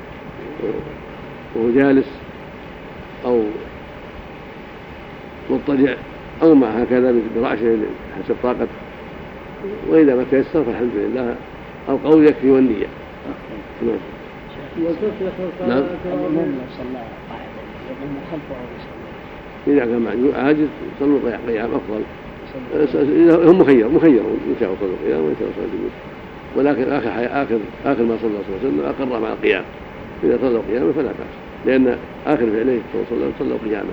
وهو جالس أو مضطجع أو مع هكذا برأسه حسب طاقته، وإذا ما تيسر فالحمد لله القول يكفي والنية. نعم. إذا كان عاجز صلوا قيام أفضل، هم مخير مخير إن شاء صلوا قيام وإن شاء صلوا جلوس، ولكن آخر آخر آخر ما صلى الله عليه وسلم أقر مع القيام، إذا صلوا قياما فلا بأس، لأن آخر فعله صلى الله عليه وسلم صلوا قياما.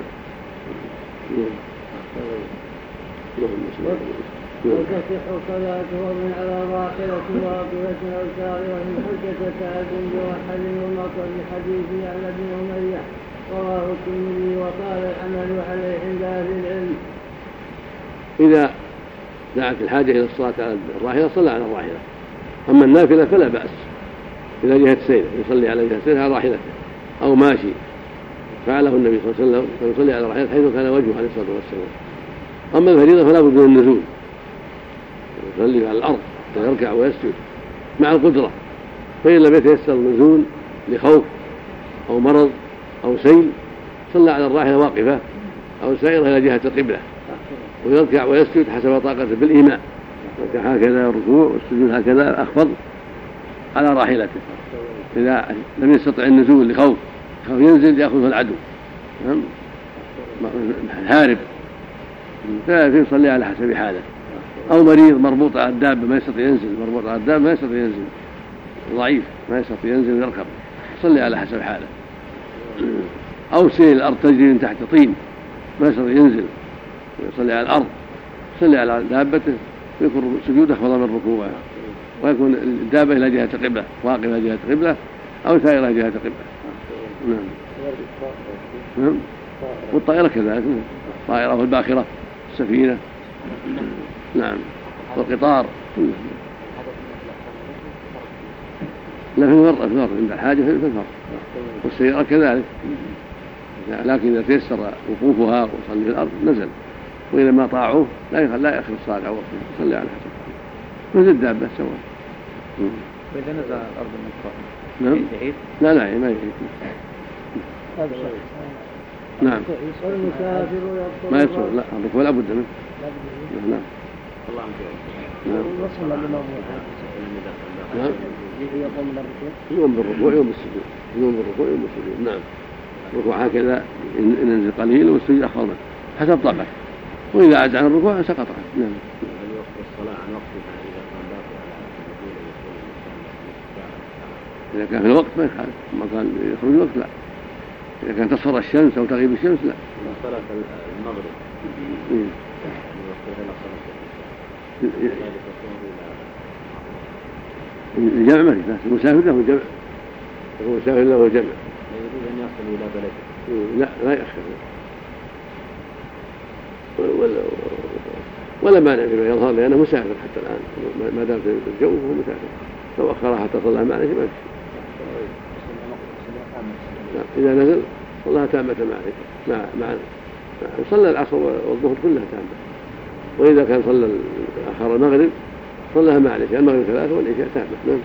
وتصح صلاته من على راحلة واقفة أو سائرة حجة تعد وحل ومطر لحديث على ابن أمية رواه الترمذي وقال العمل عليه عند أهل العلم. إذا دعت الحاجة إلى الصلاة على الراحلة صلى على الراحلة، أما النافلة فلا بأس إلى جهة السير يصلي على جهة السير على راحلته أو ماشي، فعله النبي صلى الله عليه وسلم فيصلي على راحلته حيث كان وجهه عليه الصلاة والسلام. أما الفريضة فلا بد من النزول، يصلي على الأرض ويركع ويسجد مع القدرة، فإن لم يتيسر النزول لخوف أو مرض أو سيل صلى على الراحلة واقفة أو سائرة إلى جهة القبلة، ويركع ويسجد حسب طاقته بالإيماء، هكذا الركوع والسجود هكذا أخفض على راحلته. إذا لم يستطع النزول لخوف خوف ينزل يأخذه العدو هارب فيصلي على حسب حاله، أو مريض مربوط على الدابة ما يستطيع ينزل، مربوط على الدابة ما يستطيع ينزل، ضعيف ما يستطيع ينزل ويركب يصلي على حسب حاله، أو سيل الأرض تجري من تحت طين ما يستطيع ينزل يصلي على الأرض يصلي على دابته ويكون سجوده أفضل من ركوعه، ويكون الدابة إلى جهة القبلة واقف إلى جهة القبلة أو سائر إلى جهة القبلة. نعم. نعم. والطائرة كذلك، الطائرة والباخرة السفينة، نعم، والقطار لا في الفرق الفرق عند الحاجة في الفرق، والسيارة كذلك، لكن إذا تيسر وقوفها وصلي في الأرض نزل، وإذا ما طاعوه لا لا يأخذ الصلاة على وقته يصلي على حسب نزل الدابة سواء. وإذا نزل على الأرض المقطوعة نعم لا لا ما يجي نعم ما يصير لا الركوع لا بد منه. نعم الله عنك. نعم وصل للموضوع نعم يقوم بالركوع يوم بالركوع يوم بالسجود يوم بالركوع يوم بالسجود. نعم الركوع هكذا ينزل قليل والسجود أخفض منه حسب طاقته، وإذا عجز عن الركوع سقط عنه. نعم. الصلاة عن وقتها إذا كان باقي على إذا كان في الوقت ما يخالف، ما كان يخرج الوقت لا، إذا كان تصفر الشمس أو تغيب الشمس لا. صلاة المغرب إيه. الجمع ما في المسافر له جمع، المسافر له جمع يريد أن يصل إلى بلده لا لا يأخر. ولا مانع فيما يظهر لأنه مسافر حتى الآن ما دام في الجو فهو مسافر، لو أخرها حتى صلى معلش ما في. إذا نزل صلىها تامة مع مع مع صلى العصر والظهر كلها تامة، وإذا كان صلى آخر المغرب صلىها معلش، المغرب ثلاثة والعشاء تامة. نعم.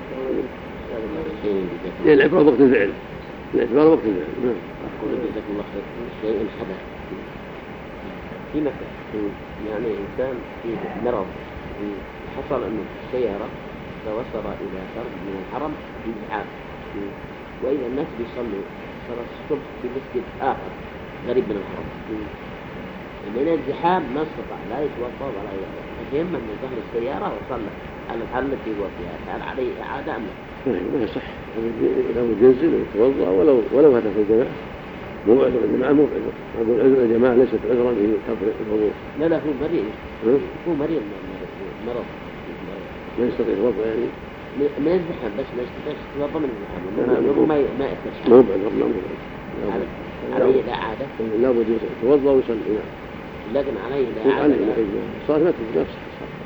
يعني العبرة وقت الفعل، العبرة وقت الفعل. نعم. أقول جزاكم الله خير. شيء حدث في مكة، يعني إنسان في مرض حصل أنه السيارة توصل إلى شرق من الحرم بإزعاج، وإذا الناس بيصلوا صلاة الصبح في مسجد آخر قريب من الحرم، من الزحام ما استطاع لا يتوضأ ولا يتيمم من ظهر السيارة وصلى على الحال التي هو فيها، هل عليه إعادة أم لا؟ ما يصح، لو ينزل ويتوضأ ولو ولو هدف الجماعة، مو عذر الجماعة، مو عذر، أقول عذر الجماعة ليست عذرا في ترك الوضوء. لا لا هو مريض، هو مريض مرض ما يستطيع الوضوء يعني ما يزحم، بس ما يستطيع يتوضأ من الزحام، ما ما ما يفتش. مو بعذر، لا مو بعذر. عليه الإعادة. لا بد يتوضأ ويصلي. لكن عليه الإعادة. الصلاة ما تجوز نفسها.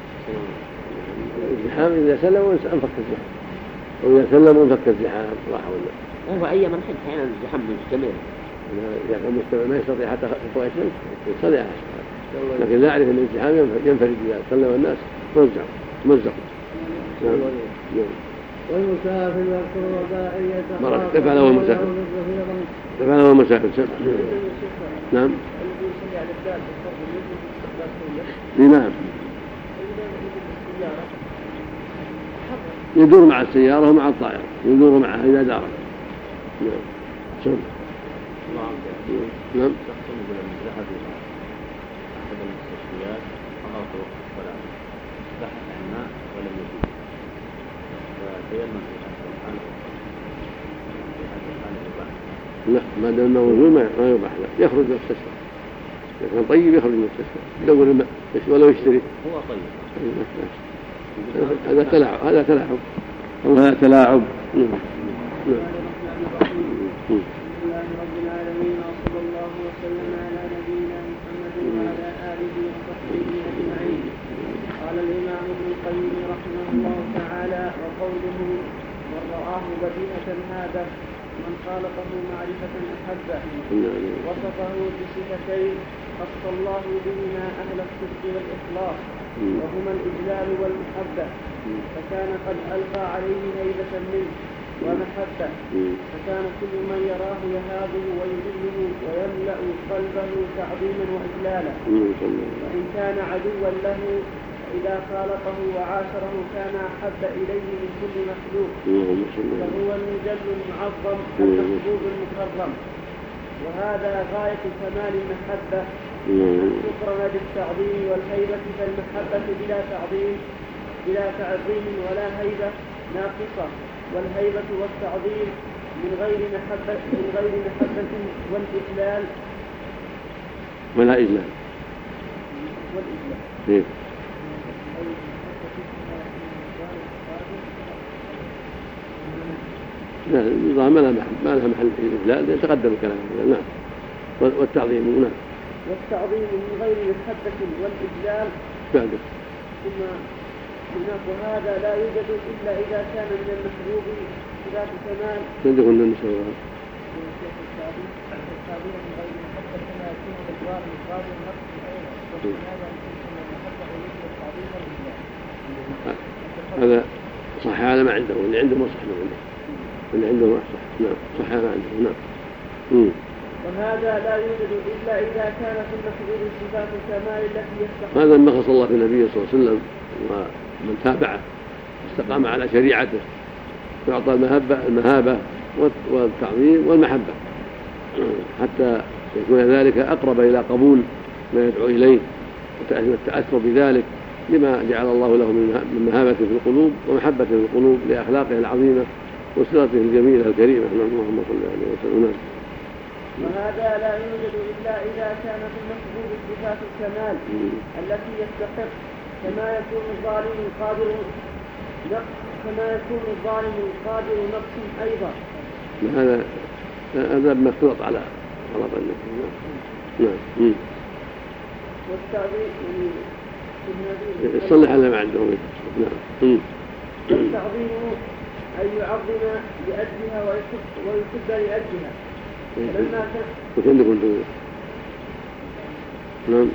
الزحام إذا سلم وانفك الزحام، وإذا سلم وانفك الزحام راح ولا. هو أي من حد أحيانا الزحام مستمر. إذا كان مستمر ما يستطيع حتى يطلع الشمس يصلي على الصلاة، لكن لا أعرف أن الزحام ينفرد إذا سلم الناس موزعوا مزقوا. نعم. والمسافر يذكر الوداعية مرة تفعله المسافر، تفعله المسافر. نعم. نعم. يدور مع السيارة ومع الطائرة، يدور معها إذا دارت. نعم. شوف. نعم. أحد المستشفيات أغلق وقت الصلاة، بحث عن ماء ولم يجد، فتيمم في هذا الحال في هذا الحال يباح. لا، ما دام موجود ما يباح له، يخرج من المستشفى. إذا كان طيب يخرج من المستشفى، يدور الماء ولو يشتري. هو طيب. هذا تلاعب، هذا تلاعب، أو هذا تلاعب. نعم. قال الإمام ابن القيم رحمه الله تعالى: وقوله من رآه بديهة هذا من خالقه معرفة أحبه، وصفه بصفتين خص الله بهما أهل الصدق والإخلاص، وهما الإجلال والمحبة، فكان قد ألقى عليه هيبة منه ومحبة، فكان كل من يراه يهابه ويذله ويملأ قلبه تعظيما وإجلالا. وإن كان عدوا له فإذا خالقه وعاشره كان أحب إليه من كل مخلوق، فهو المجل المعظم المحبوب المكرم. وهذا غاية كمال المحبة، أن تقرن بالتعظيم والهيبة، فالمحبة بلا تعظيم بلا تعظيم ولا هيبة ناقصة، والهيبة والتعظيم من غير محبة من غير محبة والإجلال ولا إجلال والإجلال لا، النظام ما لها محل ما لها محل الإجلال، يتقدم الكلام. نعم. والتعظيم. نعم. والتعظيم من غير محبة والإجلال بعده. ثم هناك وهذا لا يوجد إلا إذا كان من المحبوب صفات كمال. صدق أن نسوى. التعظيم من غير محبة كما يكون بالإجلال مقابل نقص أيضا، وهذا من المحبة يوجد التعظيم والإجلال. هذا صح، هذا ما عنده، واللي عنده ما صح ما عنده، اللي عنده ما صح. نعم. صح ما عنده. نعم. مم. وهذا لا يوجد إلا إذا كان في المحبوب صفات الكمال التي يستحق. هذا ما خص الله في النبي صلى الله عليه وسلم ومن تابعه استقام على شريعته، وأعطى المهابة المهابة والتعظيم والمحبة، حتى يكون ذلك أقرب إلى قبول ما يدعو إليه والتأثر بذلك، لما جعل الله له من مهابة في القلوب ومحبة في القلوب لأخلاقه العظيمة وصلته الجميلة الكريمة. اللهم صل عليه وسلم. وهذا لا يوجد إلا إذا كان في المحبوب صفات الكمال التي يستحق، كما يكون الظالم القادر نقص كما يكون الظالم القادر نقص أيضا. هذا هذا مفترض على غلط النفس. نعم. والتعظيم يصلح على ما عندهم. نعم. والتعظيم أن يعظم لأجلها ويحب لأجلها. فلما كان وش عندكم انتم؟ نعم.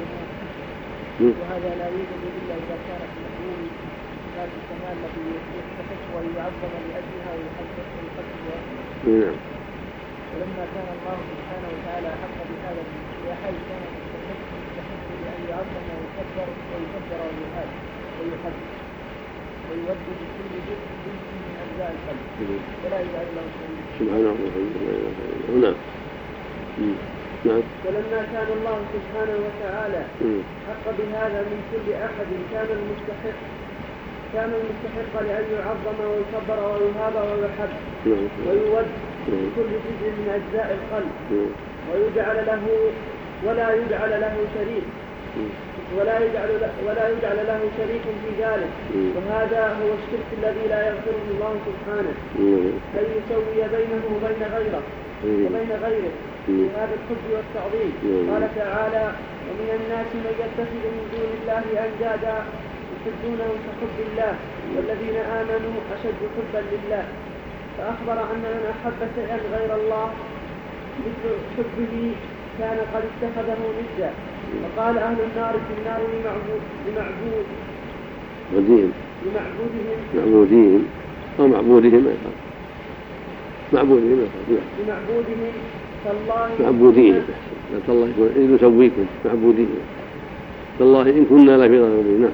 وهذا لا يوجد إلا إذا كان في مفهوم صفات الكمال التي يستحق أن يعظم لأجلها ويحب ويحبها. نعم. ولما كان الله سبحانه وتعالى حق بهذا الحي كان مستحق مستحق لأن يعظم ويكبر ويكبر ويهاب ويحب ويودد كل جزء جزء من أجزاء القلب ولا يجعل له شريك. سبحانه وتعالى. نعم. نعم. ولما كان الله سبحانه وتعالى حق بهذا من كل أحد كان المستحق كان المستحق لأن يعظم ويكبر ويهاب ويحب ويود كل جزء من أجزاء القلب ويجعل له ولا يجعل له شريك ولا يجعل ولا يجعل له شريك في ذلك. وهذا هو الشرك الذي لا يغفره الله سبحانه أن يسوي بينه وبين غيره وبين غيره في هذا الحب والتعظيم. قال تعالى: ومن الناس من يتخذ من دون الله أندادا يحبونهم كحب الله والذين آمنوا أشد حبا لله. فأخبر أن من أحب شيئا غير الله مثل حبه كان قد اتخذه ندا. وقال أهل النار في النار لمعبود لمعبود معبودهم لمعبودهم أو معبودهم معبودهم لمعبودهم تالله معبودين تالله إذ يسويكم معبودين تالله إن كنا لفي ضلال مبين.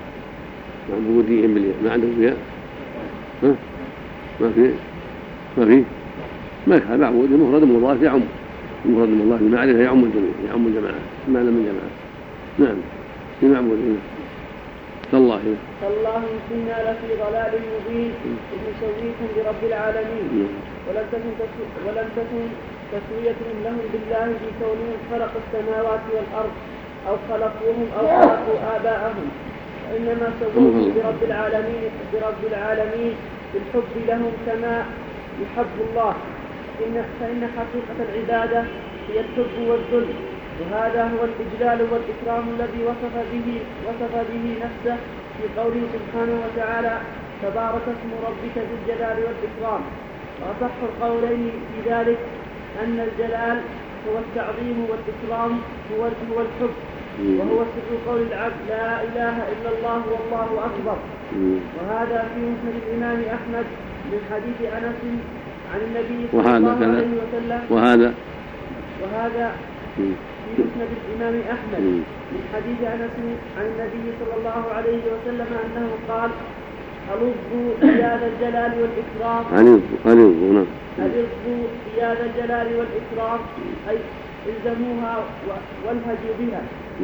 معبودين بالياء ما عندهم فيها ها ما في ما في ما كان معبود مفرد مضاف يعم مفرد مضاف المعرفة يعم الجميع يعم الجماعة ما لم من جماعة. نعم في معبودين تالله تالله إن كنا لفي ضلال مبين إذ نسويكم برب العالمين. ولم تكن ولم تكن تسوية لهم بالله في كونهم خلق السماوات والأرض أو خلقوهم أو خلقوا آباءهم، وإنما سووهم برب العالمين برب العالمين بالحب لهم كما يحب الله. إن فإن حقيقة العبادة هي الحب والذل، وهذا هو الإجلال والإكرام الذي وصف به وصف به نفسه في قوله سبحانه وتعالى: تبارك اسم ربك ذي الجلال والإكرام. وأصح القولين في ذلك أن الجلال هو التعظيم والإكرام هو هو الحب، وهو سر قول العبد لا إله إلا الله والله أكبر. وهذا في مسند الإمام أحمد من حديث أنس عن النبي صلى الله عليه وسلم. وهذا وهذا في مسند الإمام أحمد من حديث أنس عن النبي صلى الله عليه وسلم أنه قال: ألظوا يا ذا الجلال والإكرام ألظوا ألظوا يا ذا الجلال والإكرام أي الزموها والهجوا بها.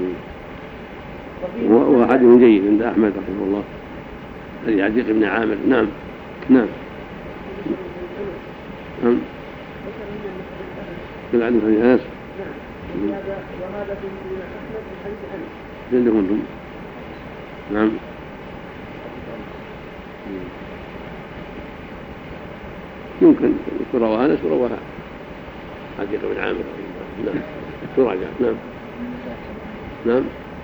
وهو حديث جيد عند أحمد رحمه الله حديث عتيق بن عامر. نعم نعم نعم في الحديث حديث أنس. وهذا في مسند أحمد من حديث أنس. عندكم أنتم؟ نعم. يمكن تروى أنس وروى عتيق بن عامر. نعم تراجع. نعم نعم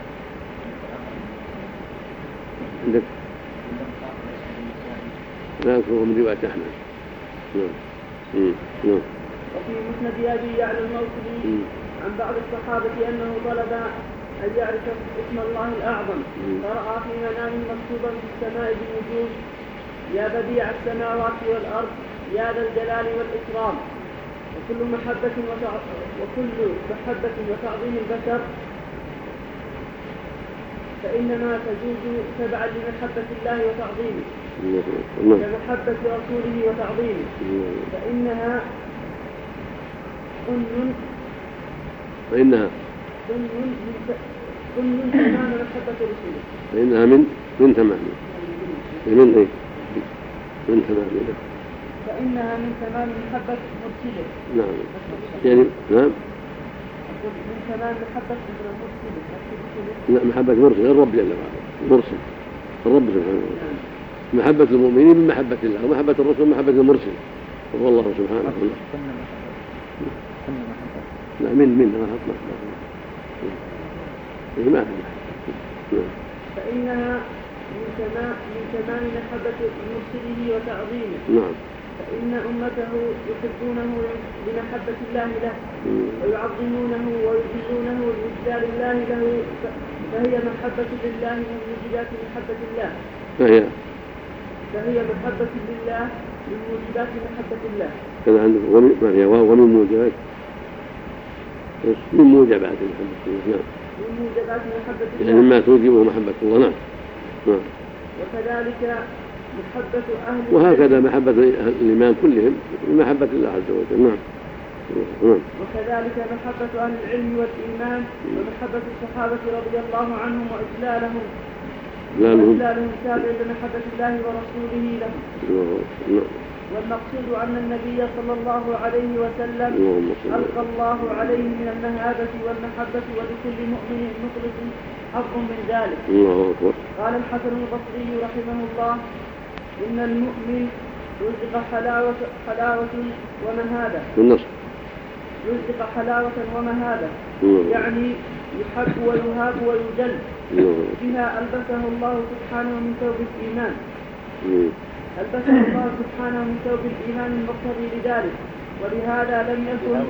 عندك لا أذكره من رواية أحمد. نعم نعم. وفي مسند أبي يعلى الموصلي عن بعض الصحابة أنه طلب أن يعرف اسم الله الأعظم، فرأى في منام مكتوبا في السماء بالنجوم: يا بديع السماوات والأرض يا ذا الجلال والإكرام. وكل محبة وتع... وكل محبة وتعظيم البشر فإنما تجوز تبعا لمحبة الله وتعظيمه كمحبة رسوله وتعظيمه، فإنها ضمن فإنها ضمن تمام محبة رسوله. فإنها من من تمام من إيه من تمام فإنها من تمام محبة مرسله. نعم يعني نعم من تمام محبة مرسله. لا محبة مرسل الرب جل وعلا مرسل الرب سبحانه وتعالى. محبة المؤمنين من محبة الله، ومحبة الرسول محبة المرسل وهو الله سبحانه وتعالى. لا من من ما حط ما ما في. فإنها من تمام من تمام محبة مرسله وتعظيمه. نعم. فإن أمته يحبونه لمحبة الله له ويعظمونه ويجلونه لإجلال الله له، فهي محبة لله من موجبات محبة الله. فهي فهي محبة لله من موجبات محبة الله. كذا عندك ومن هي ومن موجبات من موجبات محبة الله. نعم. من موجبات محبة الله. يعني مما توجبه محبة الله. نعم. نعم. وكذلك محبة أهل وهكذا محبة الإيمان كلهم محبة الله عز وجل. نعم. نعم. وكذلك محبة أهل العلم والإيمان ومحبة الصحابة رضي الله عنهم وإجلالهم وإجلالهم تابع لمحبة الله ورسوله لهم. نعم. والمقصود أن النبي صلى الله عليه وسلم ألقى الله عليه من المهابة والمحبة ولكل مؤمن مخلص حظ من ذلك. الله أكبر. قال الحسن البصري رحمه الله: إن المؤمن رزق حلاوة, حلاوة ومهابة. النصر. رزق حلاوة ومهابة، يعني يحب ويهاب ويجل. بها ألبسه الله سبحانه من ثوب الإيمان. ألبسه الله سبحانه من ثوب الإيمان المقتضي لذلك، ولهذا لم يكن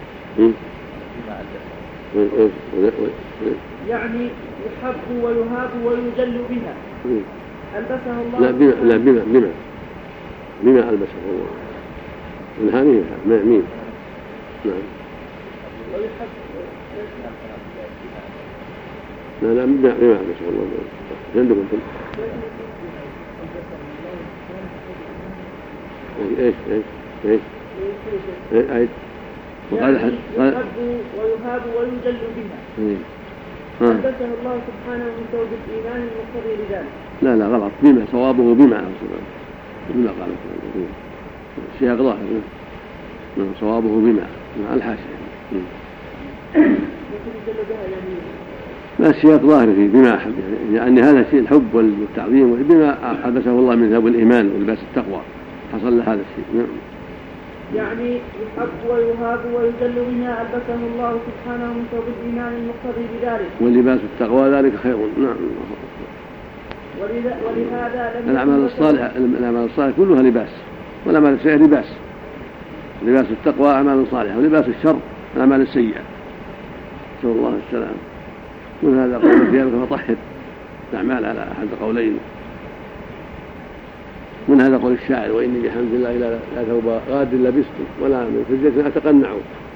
يعني يحب ويهاب ويجل بها. ألبسه الله. لا بما لا بما بما بما ألبسه الله. الهاني مين؟ نعم. ويحب. لا لا بما بما ألبسه الله. عندكم انتم. ايش ايش ايش ايش ايش وقال يحب ويهاب ويجل بها. ألبسه الله سبحانه من ثوب الإيمان المقتضي لذلك. لا لا غلط. بما صوابه بما بما قال السياق ظاهر. صوابه بما مع الحاشية. لا السياق ظاهر فيه بما أحب، يعني هذا الشيء الحب والتعظيم بما ألبسه الله من ثوب الإيمان ولباس التقوى حصل له هذا الشيء. نعم. يعني يحب ويهاب ويجل بما ألبسه الله سبحانه من ثوب الإيمان المقتضي بذلك. ولباس التقوى ذلك خير. نعم. ولهذا لم الأعمال الصالحة الأعمال الصالحة كلها لباس، والأعمال السيئة لباس. لباس التقوى أعمال صالحة، ولباس الشر الأعمال السيئة. نسأل الله السلام. من هذا قول ثيابك فطهر الأعمال على أحد القولين. من هذا قول الشاعر: وإني بحمد الله لا ثوب غاد لبسته ولا من فزة أتقنع.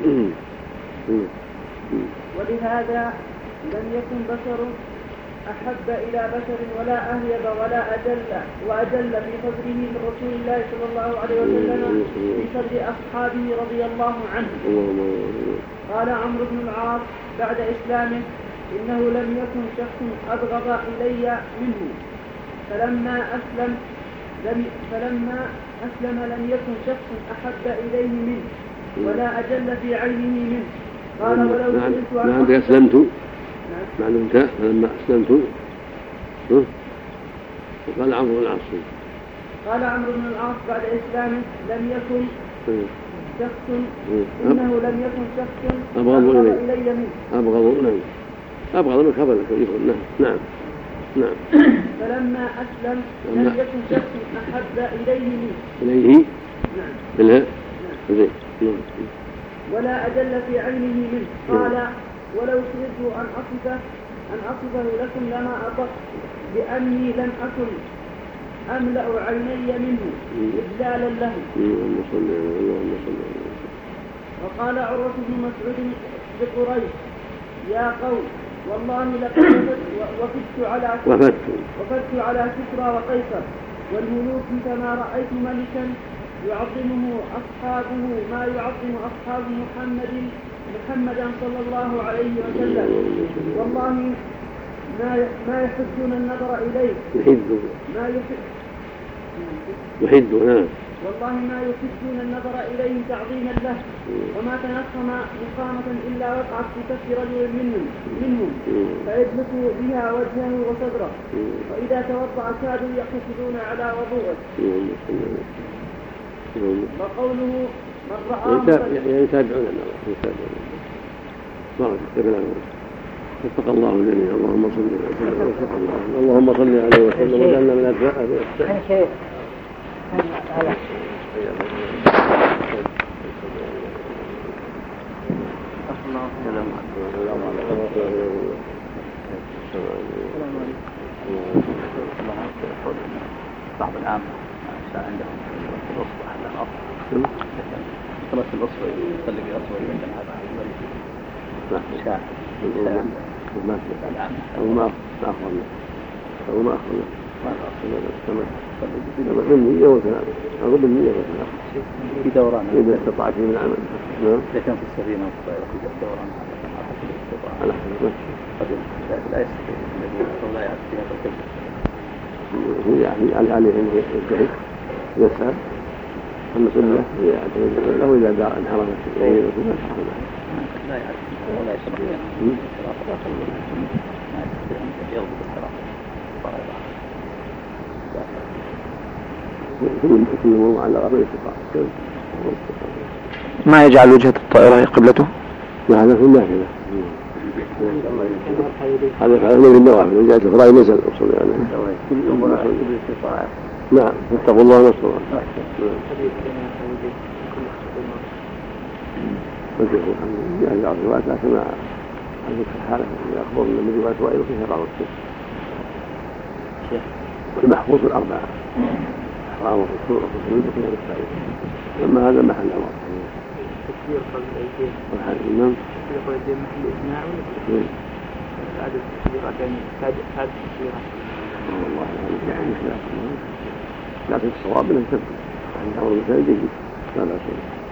ولهذا لم يكن بشر أحب إلى بشر ولا أهيب ولا أجل وأجل في قدره من رسول الله صلى الله عليه وسلم في صدر أصحابه رضي الله عنهم. قال عمرو بن العاص بعد إسلامه: إنه لم يكن شخص أبغض إلي منه، فلما أسلم لم فلما أسلم لم يكن شخص أحب إليه منه ولا أجل في عينه منه. قال: ولو سئلت عن عندك أسلمت معنى انت فلما أسلمت. قال عمرو بن العاص قال عمرو بن العاص بعد إسلامه: لم يكن شخص إنه لم يكن شخص أبغض إلي منه. أبغض نعم أبغض من خبر يقول. نعم نعم نعم. فلما أسلم لم يكن شخص أحب إليه منه. إليه. نعم. بالها. نعم. نعم. ولا أجل في عينه منه. قال: ولو سئلت أن أصفه أن أصفه لكم لما أطق بأني لم أكن أملأ عيني منه إجلالا له. وقال عروة بن مسعود لقريش: يا قوم والله لقد وفدت على وفدت وفدت على كسرى وقيصر والملوك فما رأيت ملكا يعظمه أصحابه ما يعظم أصحاب محمد محمدا صلى الله عليه وسلم. والله ما ما يحدون النظر إليه. يحدون ما يحد يحدون نعم. والله ما يحدون النظر إليه تعظيما له، وما تنخم مقامة إلا وقعت في كف رجل منهم منهم فيدلك بها وجهه وصدره، وإذا توضأ كادوا يقصدون على وضوءه. وقوله من رآه يعني يتابعون النظر يتابعون. وفق الله جميعا. اللهم صل وسلم وفق الله. اللهم صل عليه وسلم وجعلنا من أتباعه بإحسان. بعض العام عندهم الأصبع على الأصل ثلاث الأصبع يصلي بأصبع عندنا هذا شاع ما العام أو ما أخذنا أو ما أخذنا ما أخذنا كما بالنية وثلاثة أو بالنية وثلاثة في دوران إذا استطعت من عمل. نعم. إذا كان في السفينة والطائرة في دوران على حسب قد لا يستطيع الذي لا يعرف في هذا الكلام. هو يعني عليه أن يجتهد يسأل المسؤولية له إذا دار انحرف يعني لا لا يعرف ولا يستطيع يضبط الحراسة كل مرة على غير استطاعة ما يجعل وجهة الطائرة قبلته؟ لا هذا في النافلة. هذا فعله في النوافل وجاءت الفرائض ليس الأصول يعني. كل أمور بالاستطاعة. نعم فاتقوا الله ما استطعتم. وجهه يعني بعض الروايات لكن ما عندك الحالة أخبر من رواية وائل فيها بعض الشيء. والمحفوظ الأربعة حرام والرسول والرسول وفيها السائل. أما هذا محل أمر. التكبير قبل الأيدين. نعم. التكبير قبل الأيدين محل إسماع ولا عدد التكبيرات يعني عدد التكبيرات. والله يعني خلاف لكن الصواب انه تبقى يعني امر مثال جيد لا باس به.